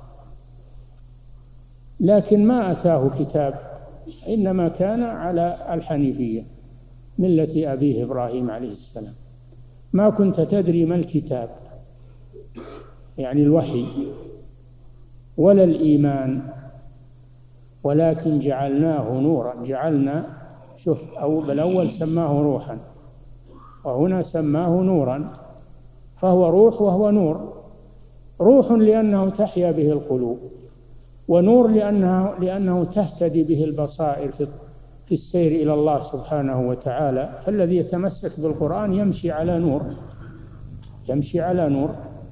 لكن ما أتاه كتاب، إنما كان على الحنيفية ملة أبيه إبراهيم عليه السلام. ما كنت تدري ما الكتاب يعني الوحي ولا الإيمان ولكن جعلناه نورا. جعلنا، شوف، أو بالأول سماه روحا وهنا سماه نورا، فهو روح وهو نور. روح لأنه تحيا به القلوب، ونور لأنه, لأنه تهتدي به البصائر في في السير إلى الله سبحانه وتعالى. فالذي يتمسك بالقرآن يمشي على نور، يمشي على نور،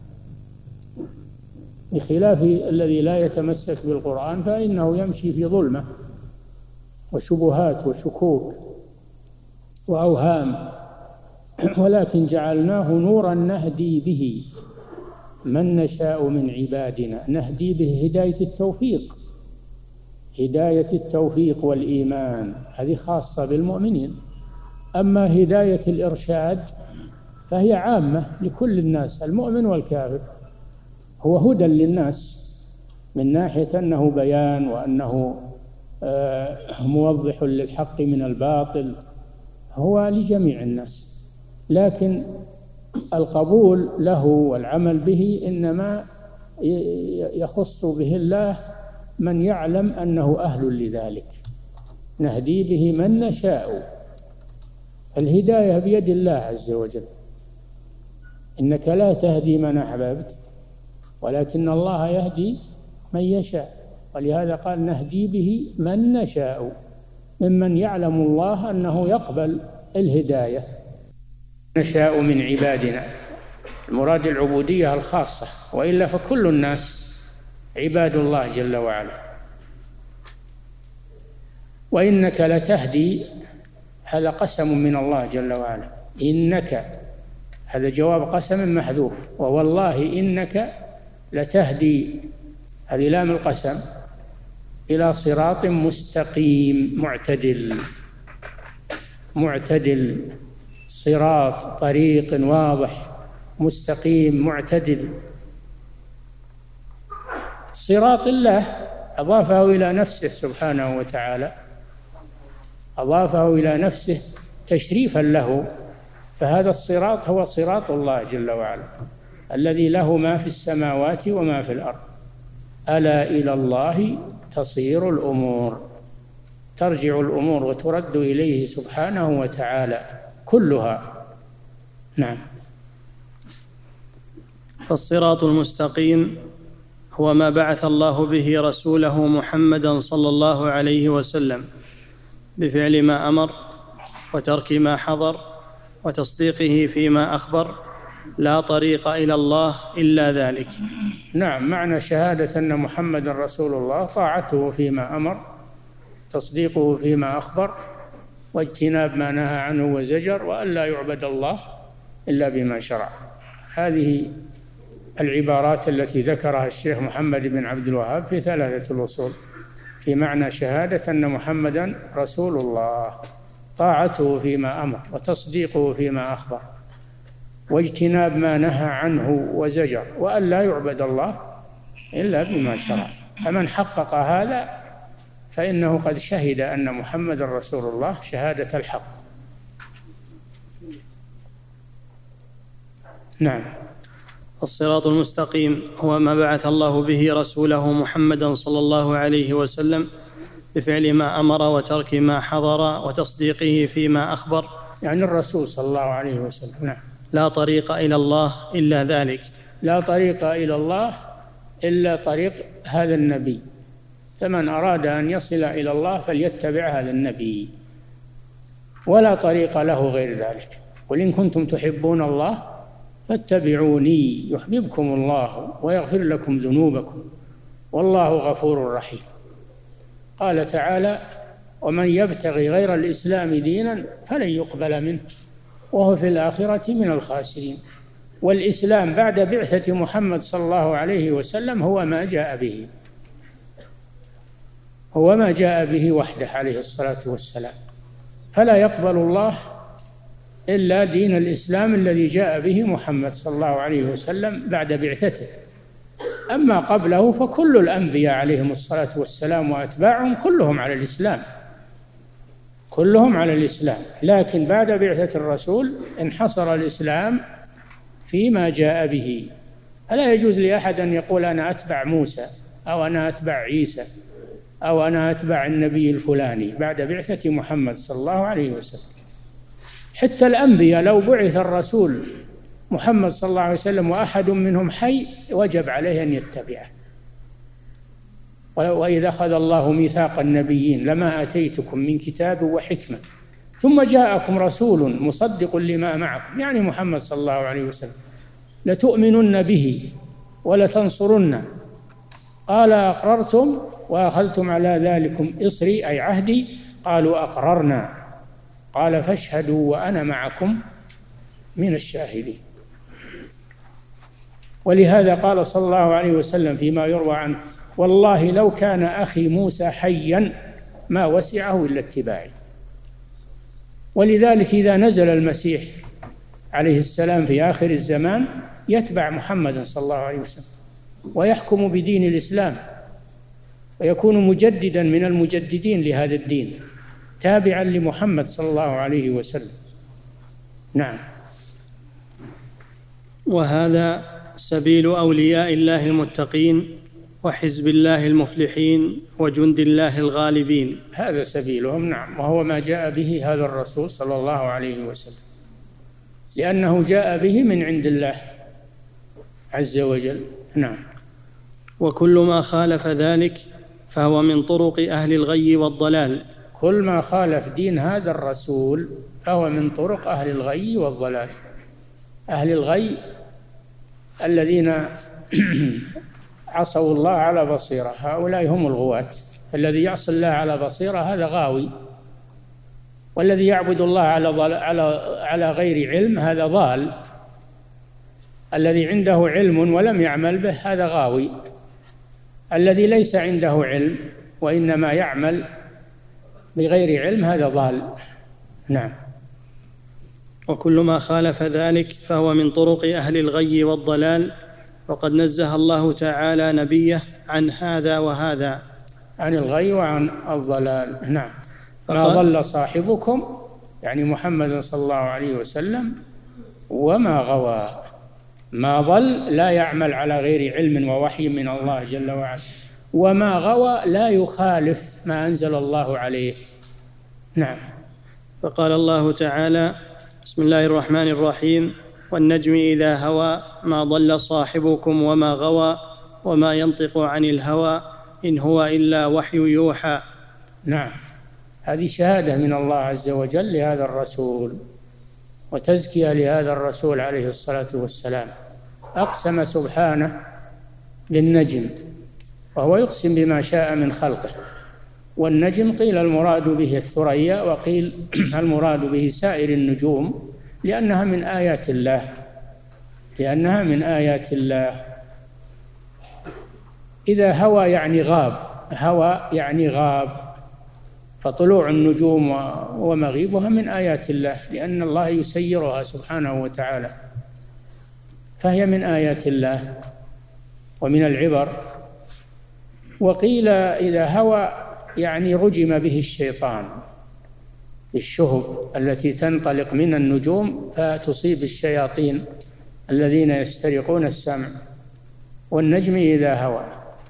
بخلاف الذي لا يتمسك بالقرآن فإنه يمشي في ظلمة وشبهات وشكوك وأوهام. ولكن جعلناه نورا نهدي به من نشاء من عبادنا. نهدي به هداية التوفيق، هداية التوفيق والإيمان هذه خاصة بالمؤمنين. أما هداية الإرشاد فهي عامة لكل الناس، المؤمن والكافر، هو هدى للناس من ناحية أنه بيان وأنه موضح للحق من الباطل، هو لجميع الناس. لكن القبول له والعمل به إنما يخص به الله من يعلم أنه أهل لذلك. نهدي به من نشاء، الهداية بيد الله عز وجل، إنك لا تهدي من أحببت ولكن الله يهدي من يشاء. ولهذا قال نهدي به من نشاء، ممن يعلم الله أنه يقبل الهداية. نشاء من عبادنا، المراد العبودية الخاصة، وإلا فكل الناس عباد الله جل وعلا. وإنك لتهدي، هذا قسم من الله جل وعلا، إنك هذا جواب قسم محذوف، ووالله إنك لتهدي، هذه لام القسم، إلى صراط مستقيم معتدل. معتدل، صراط، طريق واضح مستقيم معتدل. صراط الله أضافه إلى نفسه سبحانه وتعالى، أضافه إلى نفسه تشريفا له، فهذا الصراط هو صراط الله جل وعلا الذي له ما في السماوات وما في الأرض. ألا إلى الله تصير الأمور، ترجع الأمور وترد إليه سبحانه وتعالى كلها. نعم. فالصراط المستقيم هو ما بعث الله به رسوله محمدا صلى الله عليه وسلم بفعل ما أمر وترك ما حظر وتصديقه فيما أخبر، لا طريق إلى الله إلا ذلك. نعم، معنى شهادة أن محمد رسول الله طاعته فيما أمر، تصديقه فيما أخبر، واجتناب ما نهى عنه وزجر، وأن لا يعبد الله إلا بما شرع. هذه العبارات التي ذكرها الشيخ محمد بن عبد الوهاب في ثلاثة الأصول في معنى شهادة أن محمدا رسول الله، طاعته فيما أمر وتصديقه فيما أخبر واجتناب ما نهى عنه وزجر، وأن لا يعبد الله إلا بما شرع. فمن حقق هذا فإنه قد شهد أن محمد رسول الله شهادة الحق. نعم. الصراط المستقيم هو ما بعث الله به رسوله محمدا صلى الله عليه وسلم بفعل ما أمر وترك ما حظر وتصديقه فيما أخبر، يعني الرسول صلى الله عليه وسلم. نعم. لا طريق إلى الله إلا ذلك، لا طريق إلى الله إلا طريق هذا النبي، فمن أراد أن يصل إلى الله فليتبع هذا النبي، ولا طريق له غير ذلك. قل إن كنتم تحبون الله فاتبعوني يحببكم الله ويغفر لكم ذنوبكم والله غفور رحيم. قال تعالى: ومن يبتغي غير الإسلام دينا فلن يقبل منه وهو في الآخرة من الخاسرين. والإسلام بعد بعثة محمد صلى الله عليه وسلم هو ما جاء به، هو ما جاء به وحده عليه الصلاة والسلام، فلا يقبل الله إلا دين الإسلام الذي جاء به محمد صلى الله عليه وسلم بعد بعثته. أما قبله فكل الأنبياء عليهم الصلاة والسلام وأتباعهم كلهم على الإسلام، كلهم على الإسلام، لكن بعد بعثة الرسول انحصر الإسلام فيما جاء به. فلا يجوز لأحد أن يقول أنا أتبع موسى أو أنا أتبع عيسى أو أنا أتبع النبي الفلاني بعد بعثة محمد صلى الله عليه وسلم. حتى الأنبياء لو بعث الرسول محمد صلى الله عليه وسلم وأحد منهم حي وجب عليه أن يتبعه. وإذا أخذ الله ميثاق النبيين لما آتيتكم من كتاب وحكمة ثم جاءكم رسول مصدق لما معكم، يعني محمد صلى الله عليه وسلم، لتؤمنن به ولتنصرنه. قال: أقررتم وأخذتم على ذلكم إصري أي عهدي؟ قالوا: أقررنا. قال: فاشهدوا وأنا معكم من الشاهدين. ولهذا قال صلى الله عليه وسلم فيما يروى عنه: والله لو كان أخي موسى حيا ما وسعه إلا اتباعي. ولذلك إذا نزل المسيح عليه السلام في آخر الزمان يتبع محمد صلى الله عليه وسلم ويحكم بدين الإسلام ويكون مجددا من المجددين لهذا الدين تابعا لمحمد صلى الله عليه وسلم. نعم. وهذا سبيل أولياء الله المتقين وحزب الله المفلحين وجند الله الغالبين. هذا سبيلهم. نعم. وهو ما جاء به هذا الرسول صلى الله عليه وسلم، لأنه جاء به من عند الله عز وجل. نعم. وكل ما خالف ذلك فهو من طرق أهل الغي والضلال. كل ما خالف دين هذا الرسول فهو من طرق أهل الغي والضلال. أهل الغي الذين عصوا الله على بصيرة، هؤلاء هم الغواة. الذي يعصي الله على بصيرة هذا غاوي، والذي يعبد الله على على على غير علم هذا ضال. الذي عنده علم ولم يعمل به هذا غاوي. الذي ليس عنده علم وإنما يعمل بغير علم هذا ضال. نعم. وكل ما خالف ذلك فهو من طرق أهل الغي والضلال، وقد نزه الله تعالى نبيه عن هذا وهذا، عن الغي وعن الضلال. نعم. ما ضل صاحبكم يعني محمد صلى الله عليه وسلم وما غوى. ما ضل لا يعمل على غير علم ووحي من الله جل وعلا، وما غوى لا يخالف ما أنزل الله عليه. نعم. فقال الله تعالى: بسم الله الرحمن الرحيم: والنجم إذا هوى ما ضل صاحبكم وما غوى وما ينطق عن الهوى إن هو إلا وحي يوحى. نعم. هذه شهادة من الله عز وجل لهذا الرسول وتزكية لهذا الرسول عليه الصلاة والسلام. أقسم سبحانه للنجم، وهو يقسم بما شاء من خلقه. والنجم قيل المراد به الثريا، وقيل المراد به سائر النجوم، لأنها من آيات الله لأنها من آيات الله. إذا هوى يعني غاب، هوى يعني غاب، فطلوع النجوم ومغيبها من آيات الله، لأن الله يسيرها سبحانه وتعالى، فهي من آيات الله ومن العبر. وقيل إذا هوى يعني رجم به الشيطان، الشهب التي تنطلق من النجوم فتصيب الشياطين الذين يسترقون السمع. والنجم إذا هوى.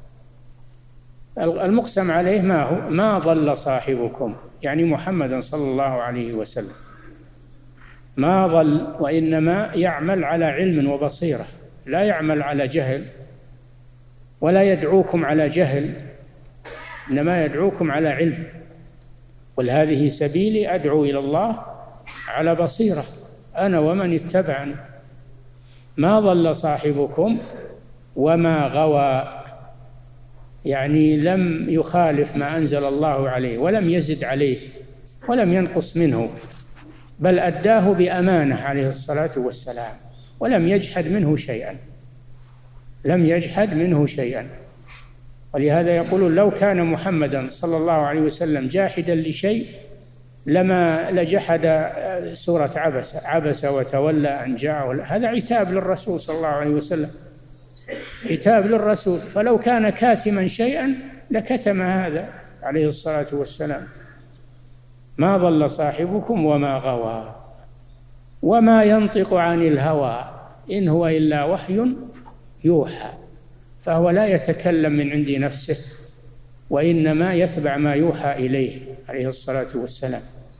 المقسم عليه ما هو؟ ما ضل صاحبكم يعني محمد صلى الله عليه وسلم، ما ضل، وإنما يعمل على علم وبصيرة، لا يعمل على جهل، ولا يدعوكم على جهل، إنما يدعوكم على علم. ولهذه سبيلي أدعو إلى الله على بصيرة أنا ومن اتبعني. ما ضل صاحبكم وما غوى يعني لم يخالف ما أنزل الله عليه، ولم يزد عليه ولم ينقص منه، بل أداه بأمانة عليه الصلاة والسلام، ولم يجحد منه شيئا لم يجحد منه شيئا. ولهذا يقولون لو كان محمدا صلى الله عليه وسلم جاحدا لشيء لما لجحد سورة عبس عبس وتولى أن جاءه. هذا عتاب للرسول صلى الله عليه وسلم، عتاب للرسول. فلو كان كاتما شيئا لكتم هذا عليه الصلاة والسلام. ما ضل صاحبكم وما غوى وما ينطق عن الهوى إن هو إلا وحي يوحى. فهو لا يتكلم من عند نفسه، وإنما يتبع ما يوحى إليه عليه الصلاة والسلام.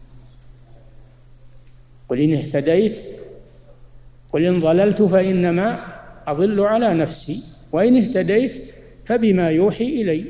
قل إن اهتديت قل إن ضللت فإنما أضل على نفسي وإن اهتديت فبما يوحي إلي.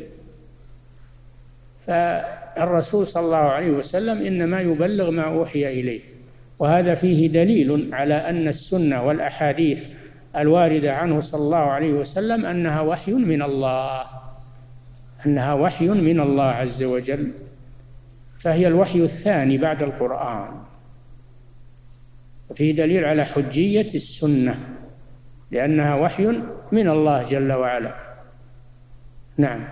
فالرسول صلى الله عليه وسلم إنما يبلغ ما أوحي إليه. وهذا فيه دليل على أن السنة والأحاديث الواردة عنه صلى الله عليه وسلم أنها وحي من الله أنها وحي من الله عز وجل، فهي الوحي الثاني بعد القرآن. وفيه دليل على حجية السنة لأنها وحي من الله جل وعلا. نعم.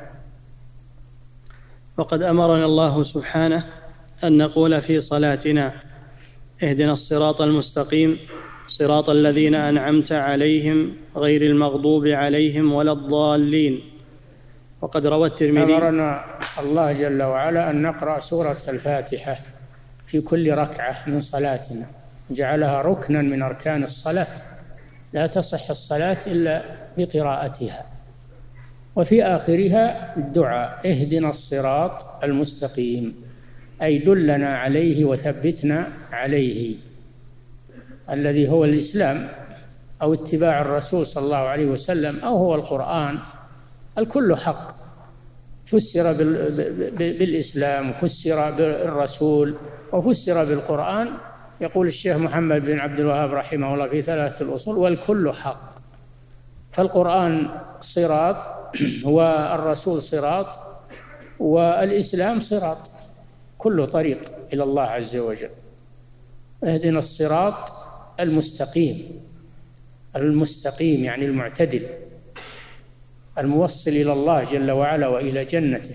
وقد أمرنا الله سبحانه أن نقول في صلاتنا: اهدنا الصراط المستقيم صراط الذين أنعمت عليهم غير المغضوب عليهم ولا الضالين. وقد روى الترمذي: أمرنا الله جل وعلا أن نقرأ سورة الفاتحة في كل ركعة من صلاتنا، جعلها ركنا من أركان الصلاة، لا تصح الصلاة إلا بقراءتها. وفي آخرها الدعاء: اهدنا الصراط المستقيم، أي دلنا عليه وثبتنا عليه، الذي هو الإسلام أو اتباع الرسول صلى الله عليه وسلم أو هو القرآن. الكل حق، فسر بالإسلام وفسر بالرسول وفسر بالقرآن. يقول الشيخ محمد بن عبد الوهاب رحمه الله في ثلاثة الأصول: والكل حق. فالقرآن صراط والرسول صراط والإسلام صراط، كل طريق إلى الله عز وجل. اهدنا الصراط المستقيم، المستقيم يعني المعتدل، الموصل إلى الله جل وعلا وإلى جنته.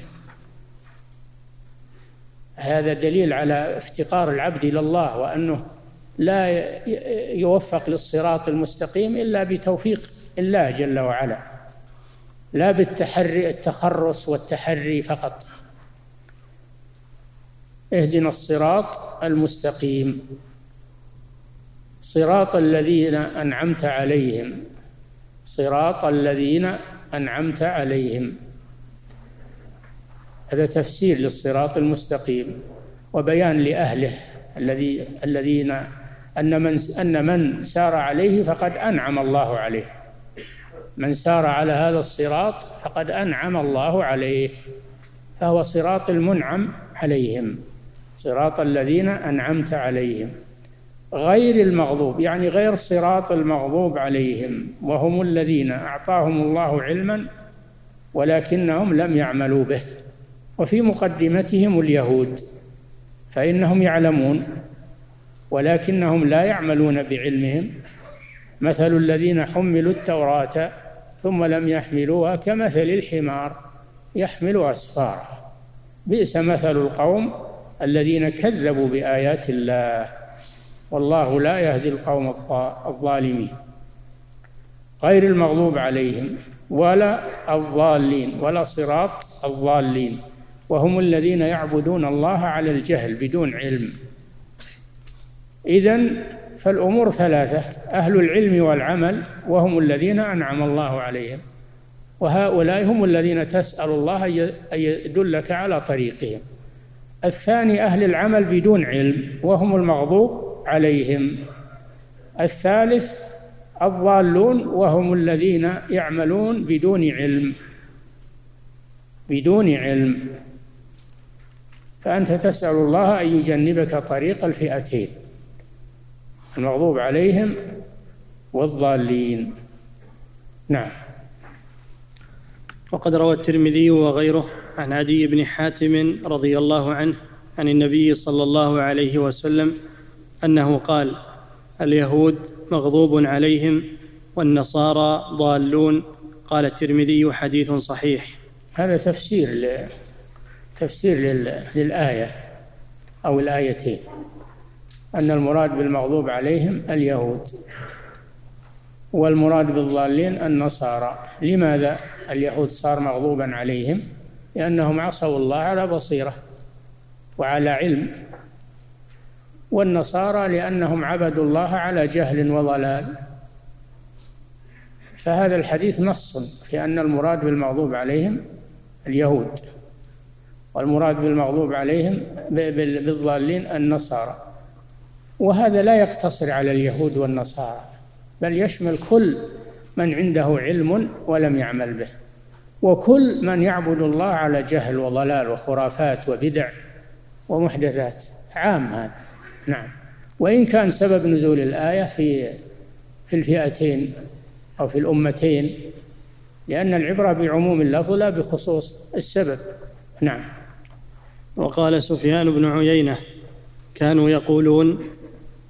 هذا دليل على افتقار العبد إلى الله، وأنه لا يوفق للصراط المستقيم إلا بتوفيق الله جل وعلا، لا بالتحري التخرص والتحري فقط. اهدنا الصراط المستقيم صراط الذين أنعمت عليهم، صراط الذين أنعمت عليهم. هذا تفسير للصراط المستقيم وبيان لأهله الذي الذين أن من أن من سار عليه فقد أنعم الله عليه، من سار على هذا الصراط فقد أنعم الله عليه، فهو صراط المنعم عليهم، صراط الذين أنعمت عليهم غير المغضوب، يعني غير صراط المغضوب عليهم، وهم الذين أعطاهم الله علما ولكنهم لم يعملوا به. وفي مقدمتهم اليهود، فإنهم يعلمون ولكنهم لا يعملون بعلمهم. مثل الذين حملوا التوراة ثم لم يحملوها كمثل الحمار يحمل أسفارا، بئس مثل القوم الذين كذبوا بآيات الله، والله لا يهدي القوم الظالمين. غير المغضوب عليهم ولا الضالين، ولا صراط الضالين، وهم الذين يعبدون الله على الجهل بدون علم. إذن فالأمور ثلاثة: أهل العلم والعمل، وهم الذين أنعم الله عليهم، وهؤلاء هم الذين تسأل الله أن يدلك على طريقهم. الثاني أهل العمل بدون علم، وهم المغضوب عليهم. الثالث الضالون، وهم الذين يعملون بدون علم، بدون علم. فأنت تسأل الله أن يجنبك طريق الفئتين، المغضوب عليهم والضالين. نعم. وقد روى الترمذي وغيره عن عدي بن حاتم رضي الله عنه عن النبي صلى الله عليه وسلم أنه قال: اليهود مغضوب عليهم والنصارى ضالون. قال الترمذي: حديث صحيح. هذا تفسير ل... تفسير لل... للآية أو الآيتين، أن المراد بالمغضوب عليهم اليهود، والمراد بالضالين النصارى. لماذا اليهود صار مغضوبا عليهم؟ لأنهم عصوا الله على بصيرة وعلى علم، والنصارى لأنهم عبدوا الله على جهل وضلال. فهذا الحديث نص في أن المراد بالمغضوب عليهم اليهود، والمراد بالمغضوب عليهم بالضالين النصارى. وهذا لا يقتصر على اليهود والنصارى، بل يشمل كل من عنده علم ولم يعمل به، وكل من يعبد الله على جهل وضلال وخرافات وبدع ومحدثات، عام هذا. نعم. وإن كان سبب نزول الآية في في الفئتين أو في الأمتين، لأن العبرة بعموم اللفظ لا بخصوص السبب. نعم. وقال سفيان بن عيينة: كانوا يقولون: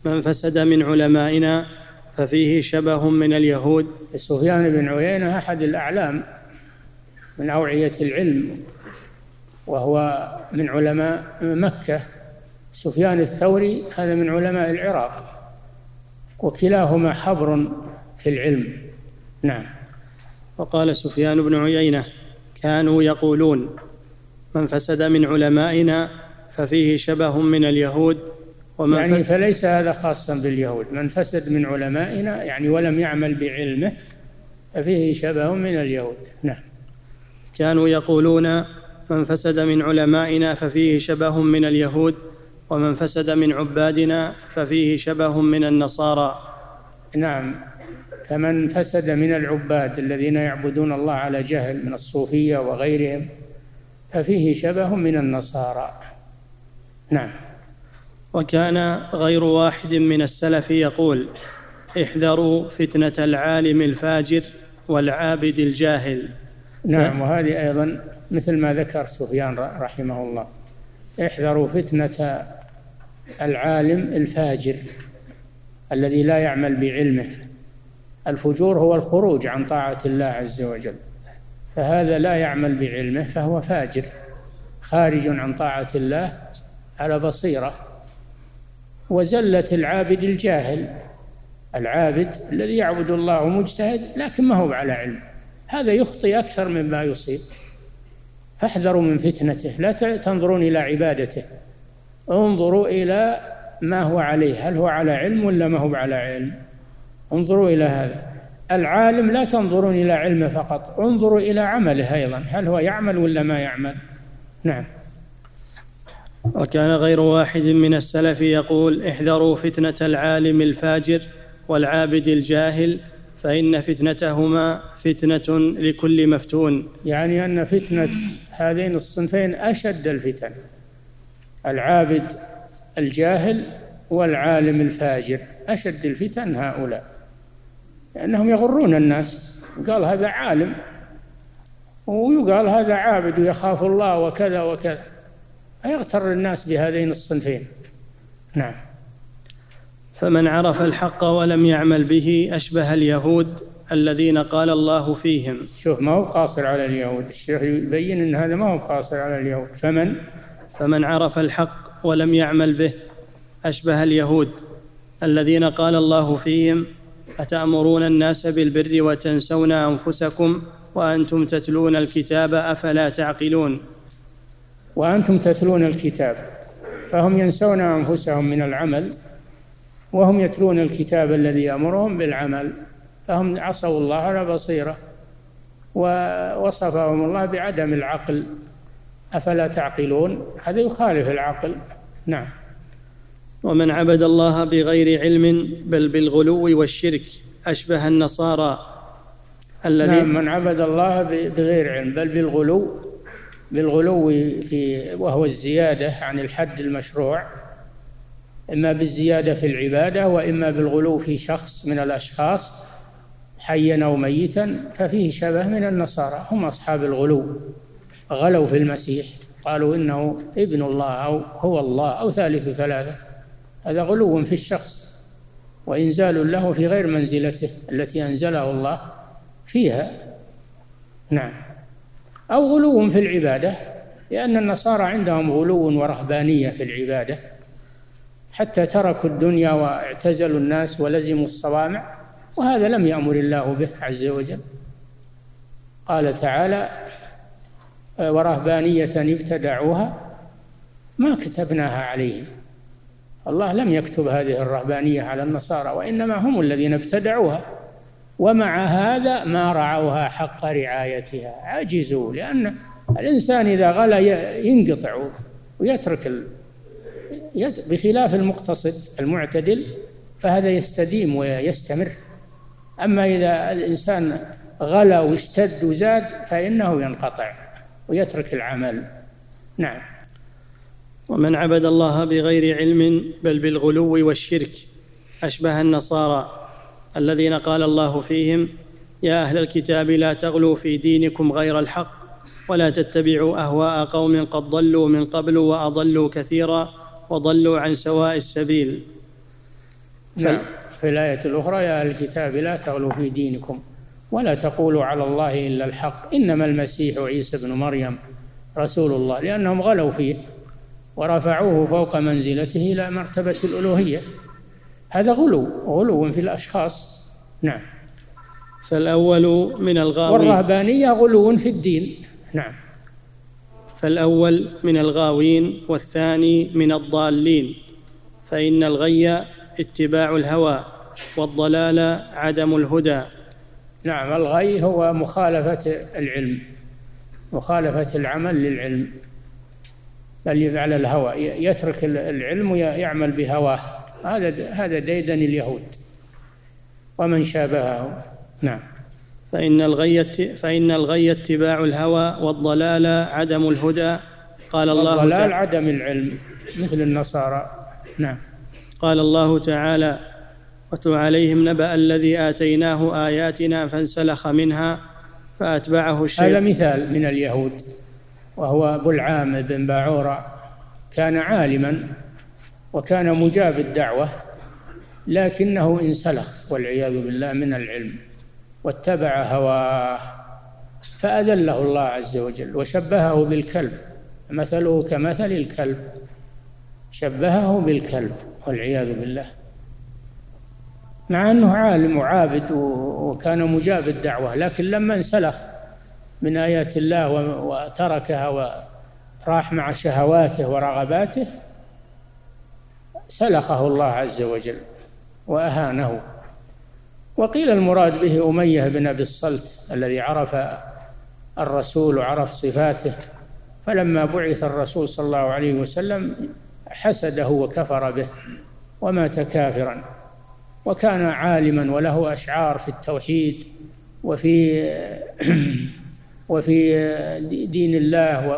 من فسد من علمائنا ففيه شبه من اليهود. سفيان بن عيينة أحد الأعلام من أوعية العلم، وهو من علماء مكة. سفيان الثوري هذا من علماء العراق، وكلاهما حبر في العلم. نعم. وقال سفيان بن عيينة: كانوا يقولون من فسد من علمائنا ففيه شبه من اليهود. ومن يعني فليس هذا خاصا باليهود، من فسد من علمائنا يعني ولم يعمل بعلمه ففيه شبه من اليهود. نعم. كانوا يقولون من فسد من علمائنا ففيه شبه من اليهود، ومن فسد من عبادنا ففيه شبه من النصارى. نعم. فمن فسد من العباد الذين يعبدون الله على جهل من الصوفية وغيرهم ففيه شبه من النصارى. نعم. وكان غير واحد من السلف يقول: احذروا فتنة العالم الفاجر والعابد الجاهل. نعم. وهذه أيضا مثل ما ذكر سفيان رحمه الله: احذروا فتنة العالم الفاجر الذي لا يعمل بعلمه. الفجور هو الخروج عن طاعة الله عز وجل، فهذا لا يعمل بعلمه فهو فاجر خارج عن طاعة الله على بصيرة. وزلة العابد الجاهل، العابد الذي يعبد الله مجتهد لكن ما هو على علم، هذا يخطئ أكثر مما يصيب. فاحذروا من فتنته، لا تنظرون إلى عبادته، انظروا إلى ما هو عليه، هل هو على علم ولا ما هو على علم. انظروا إلى هذا. العالم لا تنظرون إلى علمه فقط، انظروا إلى عمله أيضا، هل هو يعمل ولا ما يعمل. نعم. وكان غير واحد من السلف يقول: احذروا فتنة العالم الفاجر والعابد الجاهل، فإن فتنتهما فتنة لكل مفتون. يعني أن فتنة هذين الصنفين أشد الفتن، العابد الجاهل والعالم الفاجر، أشد الفتن هؤلاء، لأنهم يغرون الناس. قال هذا عالم ويقال هذا عابد ويخاف الله وكذا وكذا، يغتر الناس بهذين الصنفين. نعم. فمن عرف الحق ولم يعمل به أشبه اليهود الذين قال الله فيهم. شوف، ما هو قاصر على اليهود، الشيخ يبين أن هذا ما هو قاصر على اليهود. فمن فمن عرف الحق ولم يعمل به أشبه اليهود الذين قال الله فيهم: أتأمرون الناس بالبر وتنسون أنفسكم وأنتم تتلون الكتاب أفلا تعقلون. وأنتم تتلون الكتاب، فهم ينسون أنفسهم من العمل وهم يتلون الكتاب الذي يأمرهم بالعمل، فهم عصوا الله على بصيرة، ووصفهم الله بعدم العقل. أفلا تعقلون، هذا يخالف العقل. نعم. ومن عبد الله بغير علم بل بالغلو والشرك أشبه النصارى الذين نعم. من عبد الله بغير علم بل بالغلو، بالغلو في وهو الزيادة عن الحد المشروع، إما بالزيادة في العبادة وإما بالغلو في شخص من الأشخاص حيا أو ميتا، ففيه شبه من النصارى، هم أصحاب الغلو، غلوا في المسيح، قالوا إنه ابن الله أو هو الله أو ثالث ثلاثة. هذا غلو في الشخص وإنزال له في غير منزلته التي أنزله الله فيها. نعم. أو غلو في العبادة، لأن النصارى عندهم غلو ورهبانية في العبادة، حتى تركوا الدنيا واعتزلوا الناس ولزموا الصوامع، وهذا لم يأمر الله به عز وجل. قال تعالى: ورهبانية ابتدعوها ما كتبناها عليهم. الله لم يكتب هذه الرهبانية على النصارى، وإنما هم الذين ابتدعوها، ومع هذا ما رعوها حق رعايتها، عجزوا، لأن الإنسان إذا غلا ينقطع ويترك ال... بخلاف المقتصد المعتدل فهذا يستديم ويستمر. أما إذا الإنسان غلا واشتد وزاد فإنه ينقطع ويترك العمل. نعم. ومن عبد الله بغير علم بل بالغلو والشرك أشبه النصارى الذين قال الله فيهم: يا أهل الكتاب لا تغلوا في دينكم غير الحق ولا تتبعوا أهواء قوم قد ضلوا من قبل وأضلوا كثيرا وضلوا عن سواء السبيل. نعم. في الآية الأخرى: يا أهل الكتاب لا تغلوا في دينكم ولا تقولوا على الله إلا الحق إنما المسيح عيسى ابن مريم رسول الله، لأنهم غلوا فيه ورفعوه فوق منزلته إلى مرتبة الألوهية. هذا غلو غلو في الأشخاص. نعم. فالأول من الغاوين، والرهبانية غلو في الدين. نعم. فالأول من الغاوين والثاني من الضالين، فإن الغي اتباع الهوى والضلال عدم الهدى. نعم. الغي هو مخالفة العلم، مخالفة العمل للعلم، بل على الهوى، يترك العلم ويعمل بهواه. هذا هذا ديدن اليهود ومن شابهه. نعم. فإن الغي فإن الغي اتباع الهوى والضلال عدم الهدى. قال الله تعالى: والضلال عدم العلم مثل النصارى. نعم. قال الله تعالى: واتل عليهم نبأ الذي آتيناه آياتنا فانسلخ منها فأتبعه الشيطان. هذا مثال من اليهود، وهو بلعام بن باعورة، كان عالما وكان مجاب الدعوة، لكنه انسلخ والعياذ بالله من العلم واتبع هواه فأذله الله عز وجل وشبهه بالكلب، مثله كمثل الكلب، شبهه بالكلب والعياذ بالله، مع أنه عالم وعابد وكان مجاب الدعوة، لكن لما انسلخ من آيات الله وتركها وراح مع شهواته ورغباته سلخه الله عز وجل وأهانه. وقيل المراد به أمية بن أبي الصلت الذي عرف الرسول وعرف صفاته، فلما بعث الرسول صلى الله عليه وسلم حسده وكفر به ومات كافرا، وكان عالما وله أشعار في التوحيد وفي وفي دين الله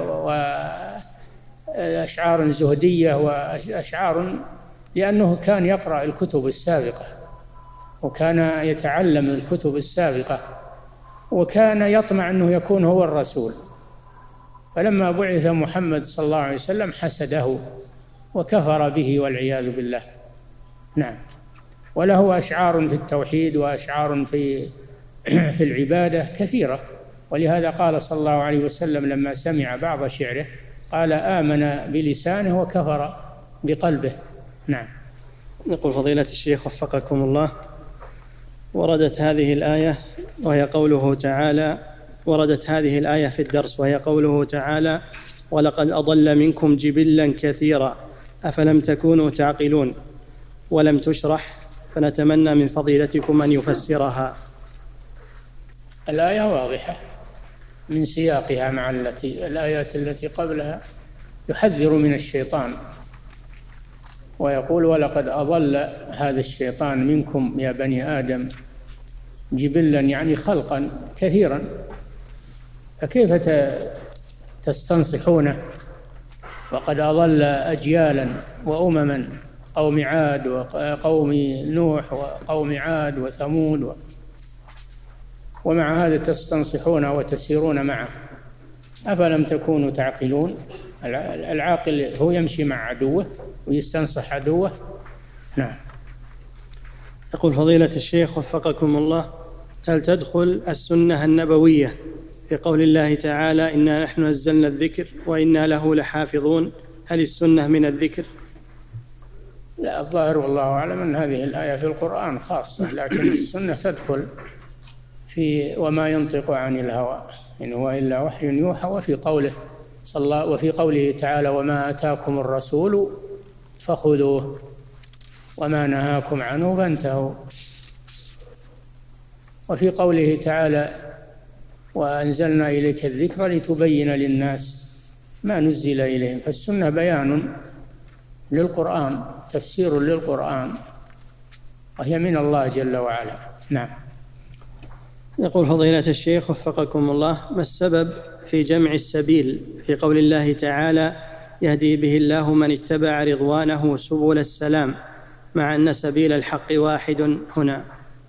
وأشعار زهدية وأشعار، لأنه كان يقرأ الكتب السابقة وكان يتعلم الكتب السابقة وكان يطمع أنه يكون هو الرسول، فلما بعث محمد صلى الله عليه وسلم حسده وكفر به والعياذ بالله. نعم. وله أشعار في التوحيد وأشعار في في العبادة كثيرة، ولهذا قال صلى الله عليه وسلم لما سمع بعض شعره قال: آمن بلسانه وكفر بقلبه. نعم. يقول فضيلة الشيخ وفقكم الله: وردت هذه الآية وهي قوله تعالى وردت هذه الآية في الدرس وهي قوله تعالى: ولقد أضل منكم جبلا كثيرا أفلم تكونوا تعقلون، ولم تشرح، فنتمنى من فضيلتكم أن يفسرها. الآية واضحة من سياقها مع التي الآيات التي قبلها، يحذر من الشيطان ويقول: ولقد أضل هذا الشيطان منكم يا بني آدم جبلا، يعني خلقا كثيرا، فكيف تستنصحونه وقد أضل أجيالا وأمما، قوم عاد وقوم نوح وقوم عاد وثمود و... ومع هذا تستنصحونه وتسيرون معه، أفلم تكونوا تعقلون؟ العاقل هو يمشي مع عدوه ويستنصح عدوه. نعم. يقول فضيلة الشيخ وفقكم الله: هل تدخل السنة النبوية في قول الله تعالى: إنا نحن نزلنا الذكر وإنا له لحافظون؟ هل السنة من الذكر؟ لا، الظاهر والله أعلم أن هذه الآية في القرآن خاصة، لكن السنة تدخل في وما ينطق عن الهوى إن هو إلا وحي يوحى، وفي قوله صلى الله وفي قوله تعالى: وما آتاكم الرسول فخذوه وما نهاكم عنه فانتهوا، وفي قوله تعالى: وأنزلنا إليك الذكر لتبين للناس ما نزل إليهم. فالسنة بيان للقرآن، تفسير للقرآن، وهي من الله جل وعلا. نعم. يقول فضيلة الشيخ وفقكم الله: ما السبب في جمع السبيل في قول الله تعالى: يهدي به الله من اتبع رضوانه سبل السلام، مع أن سبيل الحق واحد هنا؟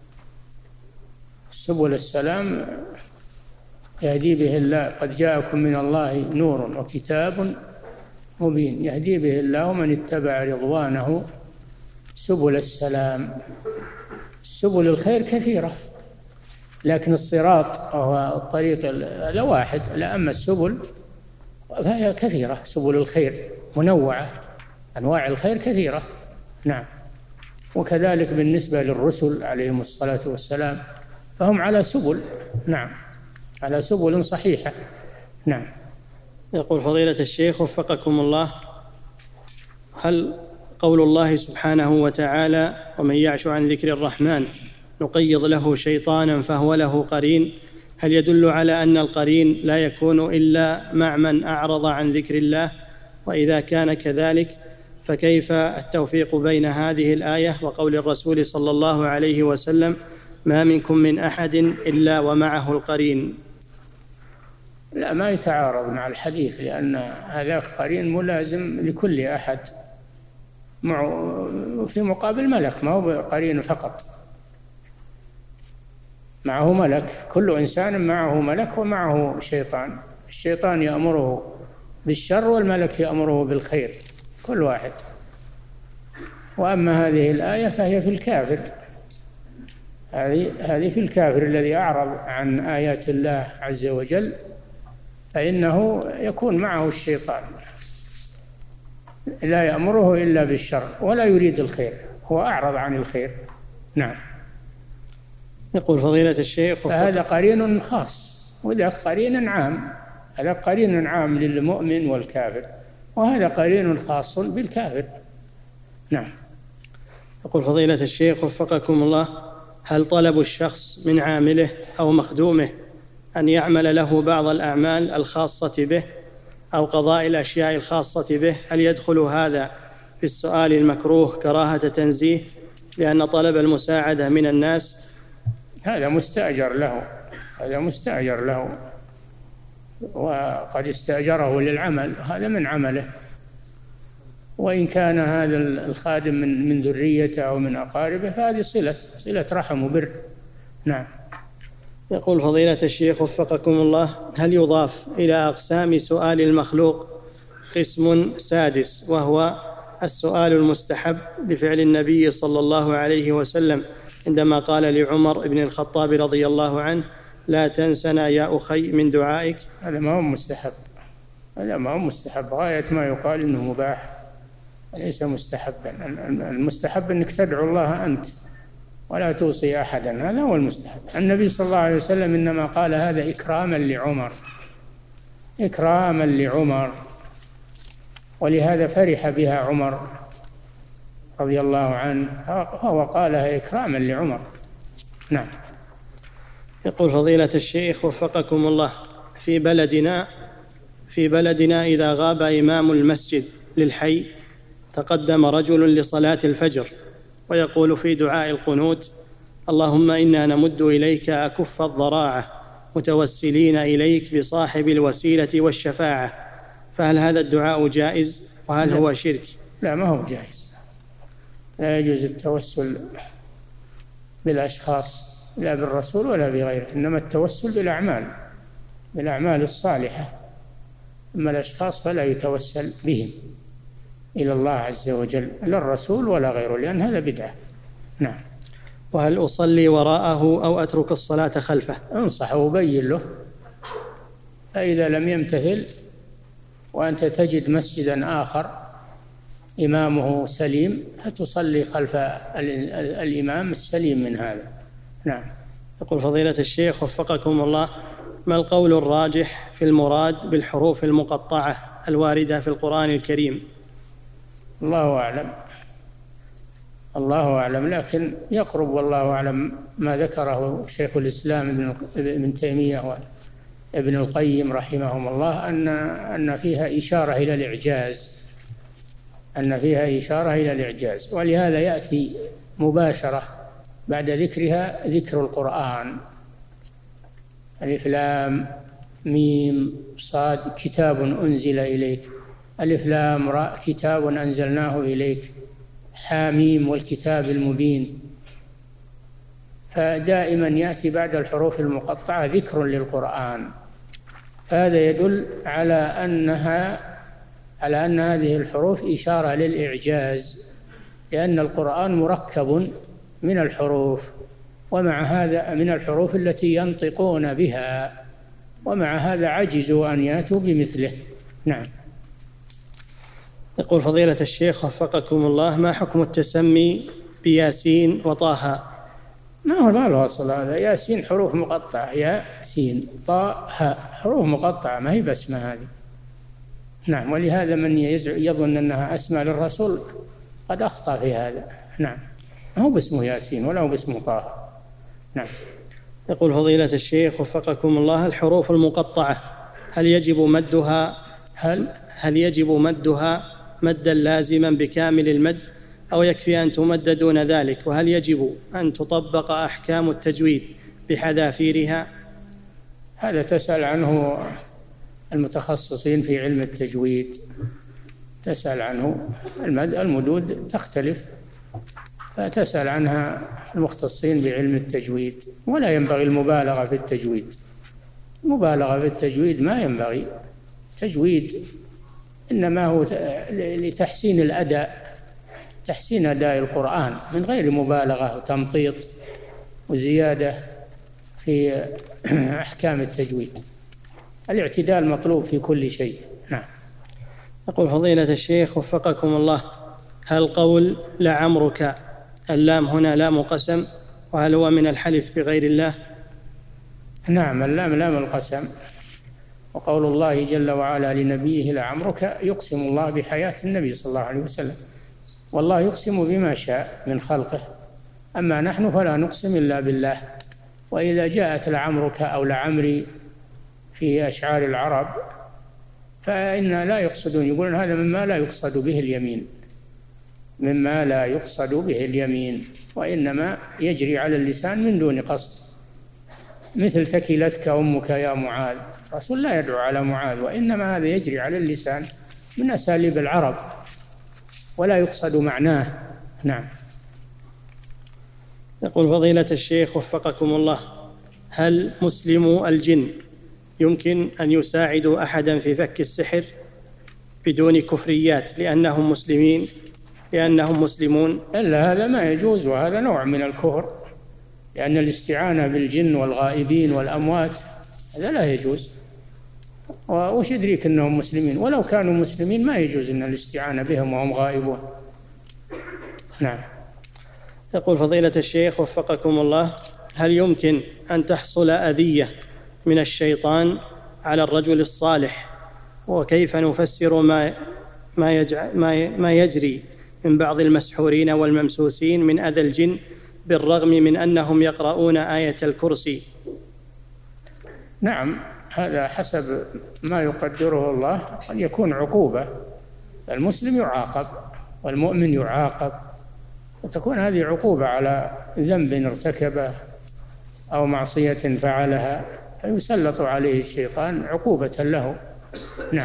سبل السلام يهدي به الله، قد جاءكم من الله نور وكتاب مبين، يهدي به الله من اتبع رضوانه سبل السلام. سبل الخير كثيرة، لكن الصراط وهو الطريق هذا واحد، لا أما السبل فهي كثيرة. سبل الخير منوعة، أنواع الخير كثيرة. نعم. وكذلك بالنسبة للرسل عليهم الصلاة والسلام فهم على سبل، نعم، على سبل صحيحة. نعم. يقول فضيلة الشيخ وفقكم الله: هل قول الله سبحانه وتعالى ومن يعش عن ذكر الرحمن نقيض له شيطانا فهو له قرين، هل يدل على أن القرين لا يكون إلا مع من أعرض عن ذكر الله؟ وإذا كان كذلك فكيف التوفيق بين هذه الآية وقول الرسول صلى الله عليه وسلم ما منكم من أحد إلا ومعه القرين؟ لا، ما يتعارض مع الحديث، لأن هذاك قرين ملازم لكل أحد في مقابل ملك، ما هو قرين فقط، معه ملك. كل إنسان معه ملك ومعه شيطان. الشيطان يأمره بالشر والملك يأمره بالخير، كل واحد. وأما هذه الآية فهي في الكافر، هذه هذه في الكافر الذي أعرض عن آيات الله عز وجل، فإنه يكون معه الشيطان لا يأمره إلا بالشر ولا يريد الخير، هو أعرض عن الخير. نعم. يقول فضيلة الشيخ فهذا قرين خاص وذاك قرين عام، هذا قرين عام للمؤمن والكافر، وهذا قرين خاص بالكافر. نعم. يقول فضيلة الشيخ وفقكم الله: هل طلب الشخص من عامله أو مخدومه أن يعمل له بعض الأعمال الخاصة به أو قضاء الأشياء الخاصة به، هل يدخل هذا في السؤال المكروه كراهة تنزيه لأن طلب المساعدة من الناس؟ هذا مستأجر له، هذا مستأجر له، وقد استأجره للعمل، هذا من عمله. وإن كان هذا الخادم من من ذريته أو من أقاربه فهذه صلة صلة رحم وبر. نعم. يقول فضيلة الشيخ وفقكم الله: هل يضاف إلى أقسام سؤال المخلوق قسم سادس وهو السؤال المستحب لفعل النبي صلى الله عليه وسلم عندما قال لعمر بن الخطاب رضي الله عنه لا تنسنا يا أخي من دعائك؟ هذا ما هو مستحب، هذا ما هو مستحب، غاية ما يقال إنه مباح، ليس مستحبا. المستحب أنك تدعو الله أنت ولا توصي أحدا، هذا هو المستحب. النبي صلى الله عليه وسلم إنما قال هذا إكراما لعمر، إكراما لعمر، ولهذا فرح بها عمر رضي الله عنه، هو قالها إكراما لعمر. نعم. يقول فضيلة الشيخ وفقكم الله: في بلدنا في بلدنا إذا غاب إمام المسجد للحي تقدم رجل لصلاة الفجر ويقول في دعاء القنوت: اللهم إنا نمد إليك أكف الضراعة متوسلين إليك بصاحب الوسيلة والشفاعة، فهل هذا الدعاء جائز وهل هو شرك؟ لا، ما هو جائز، لا يجوز التوسل بالأشخاص لا بالرسول ولا بغيره، إنما التوسل بالأعمال بالأعمال الصالحة، أما الأشخاص فلا يتوسل بهم إلى الله عز وجل، لا الرسول ولا غيره، لأن هذا بدعة. نعم. وهل أصلي وراءه أو أترك الصلاة خلفه؟ انصحه وبين له، فإذا لم يمتثل وأنت تجد مسجدا آخر إمامه سليم فتصلي خلف الإمام السليم من هذا. نعم. يقول فضيلة الشيخ وفقكم الله: ما القول الراجح في المراد بالحروف المقطعة الواردة في القرآن الكريم؟ الله أعلم، الله أعلم، لكن يقرب والله أعلم ما ذكره شيخ الإسلام ابن تيمية وابن القيم رحمهم الله أن أن فيها إشارة إلى الإعجاز، أن فيها إشارة إلى الإعجاز، ولهذا يأتي مباشرة بعد ذكرها ذكر القرآن: ألف لام ميم صاد كتاب أنزل إليك، ألف لام راء كتاب أنزلناه إليك، حاميم والكتاب المبين. فدائما يأتي بعد الحروف المقطعة ذكر للقرآن، هذا يدل على أنها على أن هذه الحروف إشارة للإعجاز، لأن القرآن مركب من الحروف، ومع هذا من الحروف التي ينطقون بها، ومع هذا عجزوا أن يأتوا بمثله. نعم. يقول فضيلة الشيخ وفقكم الله: ما حكم التسمي بياسين وطه؟ ما هو ما له أصل هذا. ياسين حروف مقطعة، ياسين، طه حروف مقطعة، ما هي بسمة هذه. نعم. ولهذا من يظن أنها أسمى للرسول قد أخطأ في هذا. نعم. ما هو باسمه ياسين ولا هو باسمه طه. نعم. يقول فضيلة الشيخ وفقكم الله: الحروف المقطعة هل يجب مدها هل هل يجب مدها مدا لازما بكامل المد، أو يكفي أن تمد دون ذلك؟ وهل يجب أن تطبق أحكام التجويد بحذافيرها؟ هذا تسأل عنه المتخصصين في علم التجويد، تسأل عنه. المد المدود تختلف، فتسأل عنها المختصين بعلم التجويد. ولا ينبغي المبالغة في التجويد، المبالغة في التجويد ما ينبغي. تجويد إنما هو لتحسين الأداء، تحسين أداء القرآن من غير مبالغة وتمطيط وزيادة في أحكام التجويد. الاعتدال مطلوب في كل شيء. نعم. يقول فضيلة الشيخ وفقكم الله: هل قول لعمرك اللام هنا لام قسم، وهل هو من الحلف بغير الله؟ نعم، اللام لام القسم. وقول الله جل وعلا لنبيه لعمرك يقسم الله بحياة النبي صلى الله عليه وسلم، والله يقسم بما شاء من خلقه، أما نحن فلا نقسم إلا بالله. وإذا جاءت لعمرك أو لعمري في أشعار العرب فإن لا يقصدون، يقولون هذا مما لا يقصد به اليمين، مما لا يقصد به اليمين، وإنما يجري على اللسان من دون قصد، مثل ثكلتك أمك يا معاذ. الرسول لا يدعو على معاذ، وإنما هذا يجري على اللسان من أساليب العرب ولا يقصد معناه. نعم. يقول فضيلة الشيخ وفقكم الله: هل مسلمو الجن يمكن أن يساعدوا أحدا في فك السحر بدون كفريات لأنهم مسلمين لأنهم مسلمون؟ إلا هذا ما يجوز، وهذا نوع من الكفر، لأن الاستعانة بالجن والغائبين والأموات هذا لا يجوز. وش يدريك أنهم مسلمين؟ ولو كانوا مسلمين ما يجوز أن الاستعانة بهم وهم غائبون. نعم. يقول فضيلة الشيخ وفقكم الله: هل يمكن أن تحصل أذية من الشيطان على الرجل الصالح؟ وكيف نفسر ما ما, يجع ما, ما يجري من بعض المسحورين والممسوسين من أذى الجن بالرغم من أنهم يقرؤون آية الكرسي؟ نعم، هذا حسب ما يقدره الله، قد يكون عقوبة. المسلم يعاقب والمؤمن يعاقب، وتكون هذه عقوبة على ذنب ارتكبه أو معصية فعلها، فيسلط عليه الشيطان عقوبة له. نعم.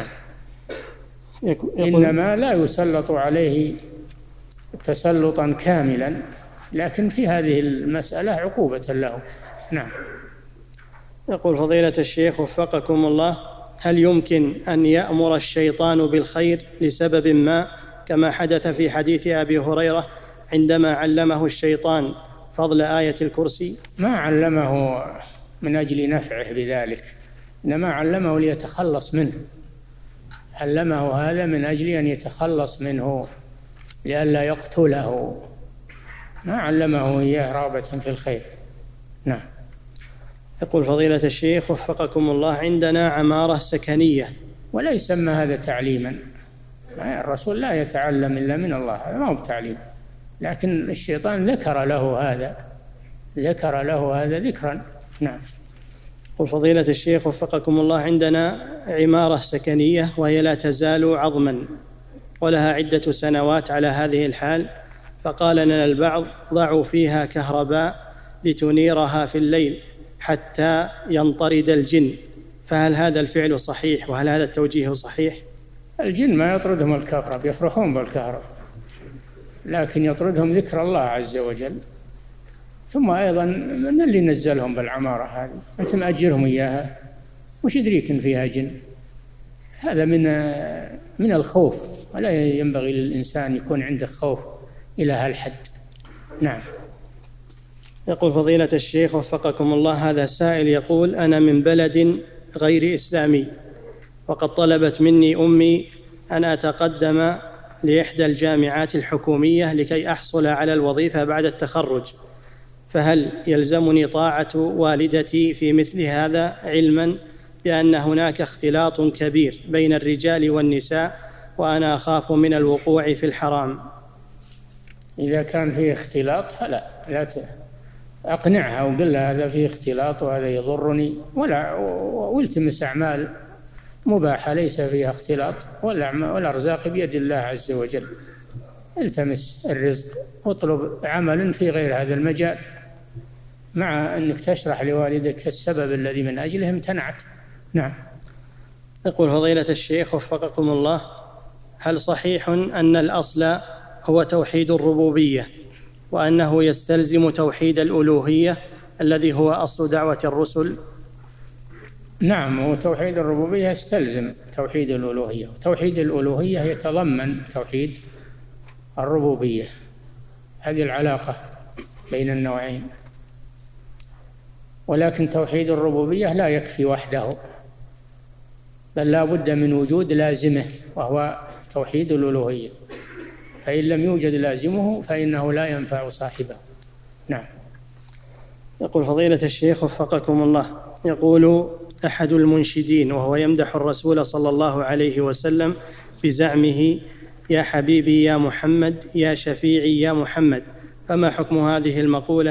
إنما لا يسلط عليه تسلطا كاملا، لكن في هذه المسألة عقوبة له. نعم. يقول فضيلة الشيخ وفقكم الله: هل يمكن أن يأمر الشيطان بالخير لسبب ما، كما حدث في حديث أبي هريرة عندما علمه الشيطان فضل آية الكرسي؟ ما علمه من أجل نفعه بذلك، إنما علمه ليتخلص منه، علمه هذا من أجل أن يتخلص منه لئلا يقتله، ما علمه إياه رغبة في الخير. نعم. يقول فضيلة الشيخ وفقكم الله: عندنا عمارة سكنية. ولا يسمى هذا تعليما، الرسول لا يتعلم إلا من الله، هذا ما هو بتعليم، لكن الشيطان ذكر له هذا، ذكر له هذا ذكرا. نعم. يقول فضيلة الشيخ وفقكم الله: عندنا عمارة سكنية وهي لا تزال عظما ولها عدة سنوات على هذه الحال، فقال لنا البعض: ضعوا فيها كهرباء لتنيرها في الليل حتى ينطرد الجن، فهل هذا الفعل صحيح؟ وهل هذا التوجيه صحيح؟ الجن ما يطردهم الكهرباء، يفرحون بالكهرباء، لكن يطردهم ذكر الله عز وجل. ثم أيضا من اللي نزلهم بالعمارة هذه؟ أنت مأجرهم إياها، وش يدريك إن فيها جن؟ هذا من من الخوف، ولا ينبغي للإنسان يكون عنده خوف إلى هالحد. نعم. يقول فضيلة الشيخ وفقكم الله، هذا سائل يقول: أنا من بلد غير إسلامي، وقد طلبت مني أمي أن أتقدم لإحدى الجامعات الحكومية لكي أحصل على الوظيفة بعد التخرج، فهل يلزمني طاعة والدتي في مثل هذا، علما بأن هناك اختلاط كبير بين الرجال والنساء وأنا أخاف من الوقوع في الحرام؟ إذا كان فيه اختلاط فلا، لا أقنعها وقل لها هذا فيه اختلاط وهذا يضرني، ولا والتمس أعمال مباحة ليس فيها اختلاط، والأرزاق بيد الله عز وجل. التمس الرزق واطلب عملا في غير هذا المجال، مع أنك تشرح لوالدك السبب الذي من أجله امتنعت. نعم. يقول فضيلة الشيخ وفقكم الله: هل صحيح أن الأصل هو توحيد الربوبية، وأنه يستلزم توحيد الألوهية الذي هو أصل دعوة الرسل؟ نعم، وتوحيد الربوبية يستلزم توحيد الألوهية، وتوحيد الألوهية يتضمن توحيد الربوبية. هذه العلاقة بين النوعين. ولكن توحيد الربوبية لا يكفي وحده، بل لا بد من وجود لازمه وهو توحيد الألوهية، فإن لم يوجد لازمه فإنه لا ينفع صاحبه. نعم. يقول فضيلة الشيخ وفقكم الله، يقول أحد المنشدين وهو يمدح الرسول صلى الله عليه وسلم بزعمه: يا حبيبي يا محمد، يا شفيعي يا محمد، فما حكم هذه المقولة؟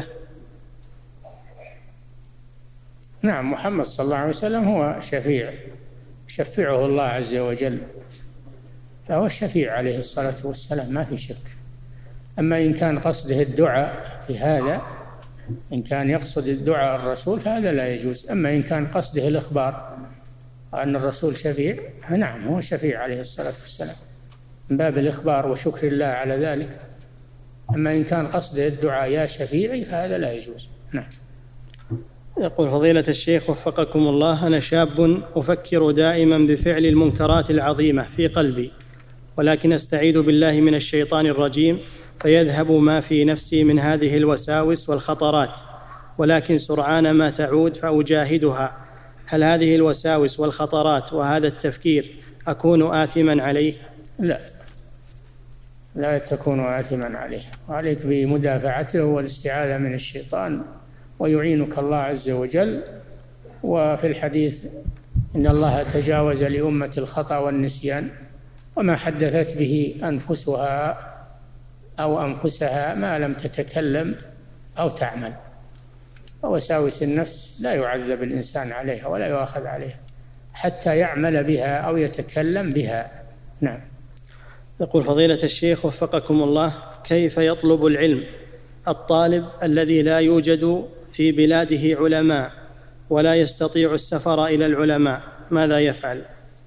نعم، محمد صلى الله عليه وسلم هو شفيع، شفعه الله عز وجل، فهو الشفيع عليه الصلاة والسلام، ما في شك. أما إن كان قصده الدعاء في هذا، إن كان يقصد الدعاء الرسول فهذا لا يجوز. أما إن كان قصده الإخبار أن الرسول شفيع، نعم هو شفيع عليه الصلاة والسلام من باب الإخبار وشكر الله على ذلك. أما إن كان قصده الدعاء يا شفيعي فهذا لا يجوز. نعم. يقول فضيلة الشيخ وفقكم الله: أنا شاب أفكر دائما بفعل المنكرات العظيمة في قلبي، ولكن أستعيذ بالله من الشيطان الرجيم فيذهب ما في نفسي من هذه الوساوس والخطرات، ولكن سرعان ما تعود فأجاهدها. هل هذه الوساوس والخطرات وهذا التفكير أكون آثما عليه؟ لا، لا تكون آثما عليه، وعليك بمدافعته والاستعاذة من الشيطان، ويعينك الله عز وجل. وفي الحديث إن الله تجاوز لأمة الخطأ والنسيان وما حدثت به أنفسها أو أنفسها ما لم تتكلم أو تعمل. ووساوس النفس لا يعذب الإنسان عليها ولا يؤاخذ عليها حتى يعمل بها أو يتكلم بها. نعم. يقول فضيلة الشيخ وفقكم الله: كيف يطلب العلم الطالب الذي لا يوجد في بلاده علماء ولا يستطيع السفر إلى العلماء، ماذا يفعل؟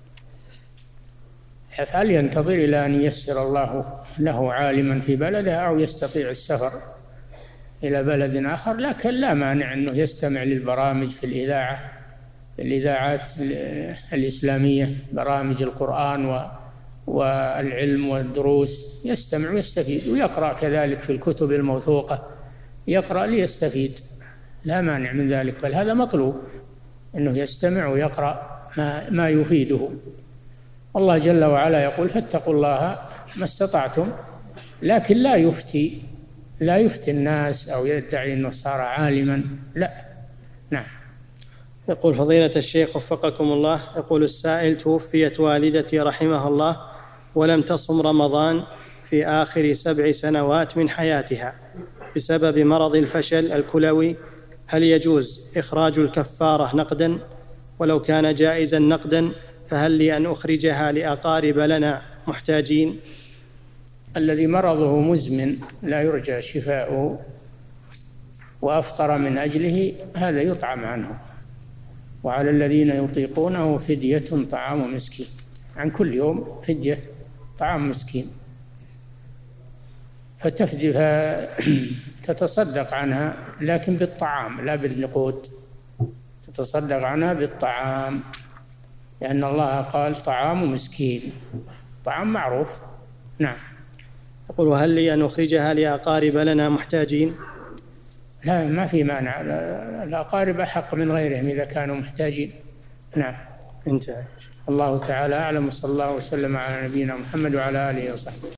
يفعل ينتظر إلى أن ييسر الله له عالما في بلده أو يستطيع السفر إلى بلد آخر. لكن لا مانع أنه يستمع للبرامج في الإذاعة، الإذاعات الإسلامية، برامج القرآن و والعلم والدروس، يستمع ويستفيد، ويقرأ كذلك في الكتب الموثوقة، يقرأ ليستفيد، لا مانع من ذلك، بل هذا مطلوب أنه يستمع ويقرأ ما, ما يفيده. الله جل وعلا يقول: فاتقوا الله ما استطعتم، لكن لا يفتي لا يفتي الناس أو يدعي أنه صار عالما، لا. نعم. يقول فضيلة الشيخ وفقكم الله، يقول السائل: توفيت والدتي رحمها الله ولم تصم رمضان في آخر سبع سنوات من حياتها بسبب مرض الفشل الكلوي، هل يجوز إخراج الكفارة نقدا؟ ولو كان جائزا نقدا فهل لي أن أخرجها لأقارب لنا محتاجين؟ الذي مرضه مزمن لا يرجى شفاؤه وأفطر من أجله هذا يطعم عنه، وعلى الذين يطيقونه فدية طعام مسكين، عن كل يوم فدية طعام مسكين، فتفدي تتصدق عنها لكن بالطعام لا بالنقود، تتصدق عنها بالطعام، لأن الله قال طعام مسكين، طعام معروف. نعم. يقول: هل لي أن أخرجها لأقارب لنا محتاجين؟ لا، ما في مانع، الأقارب أحق من غيرهم إذا كانوا محتاجين. نعم. انتهى. الله تعالى أعلم، وصلى الله وسلم على نبينا محمد وعلى آله وصحبه.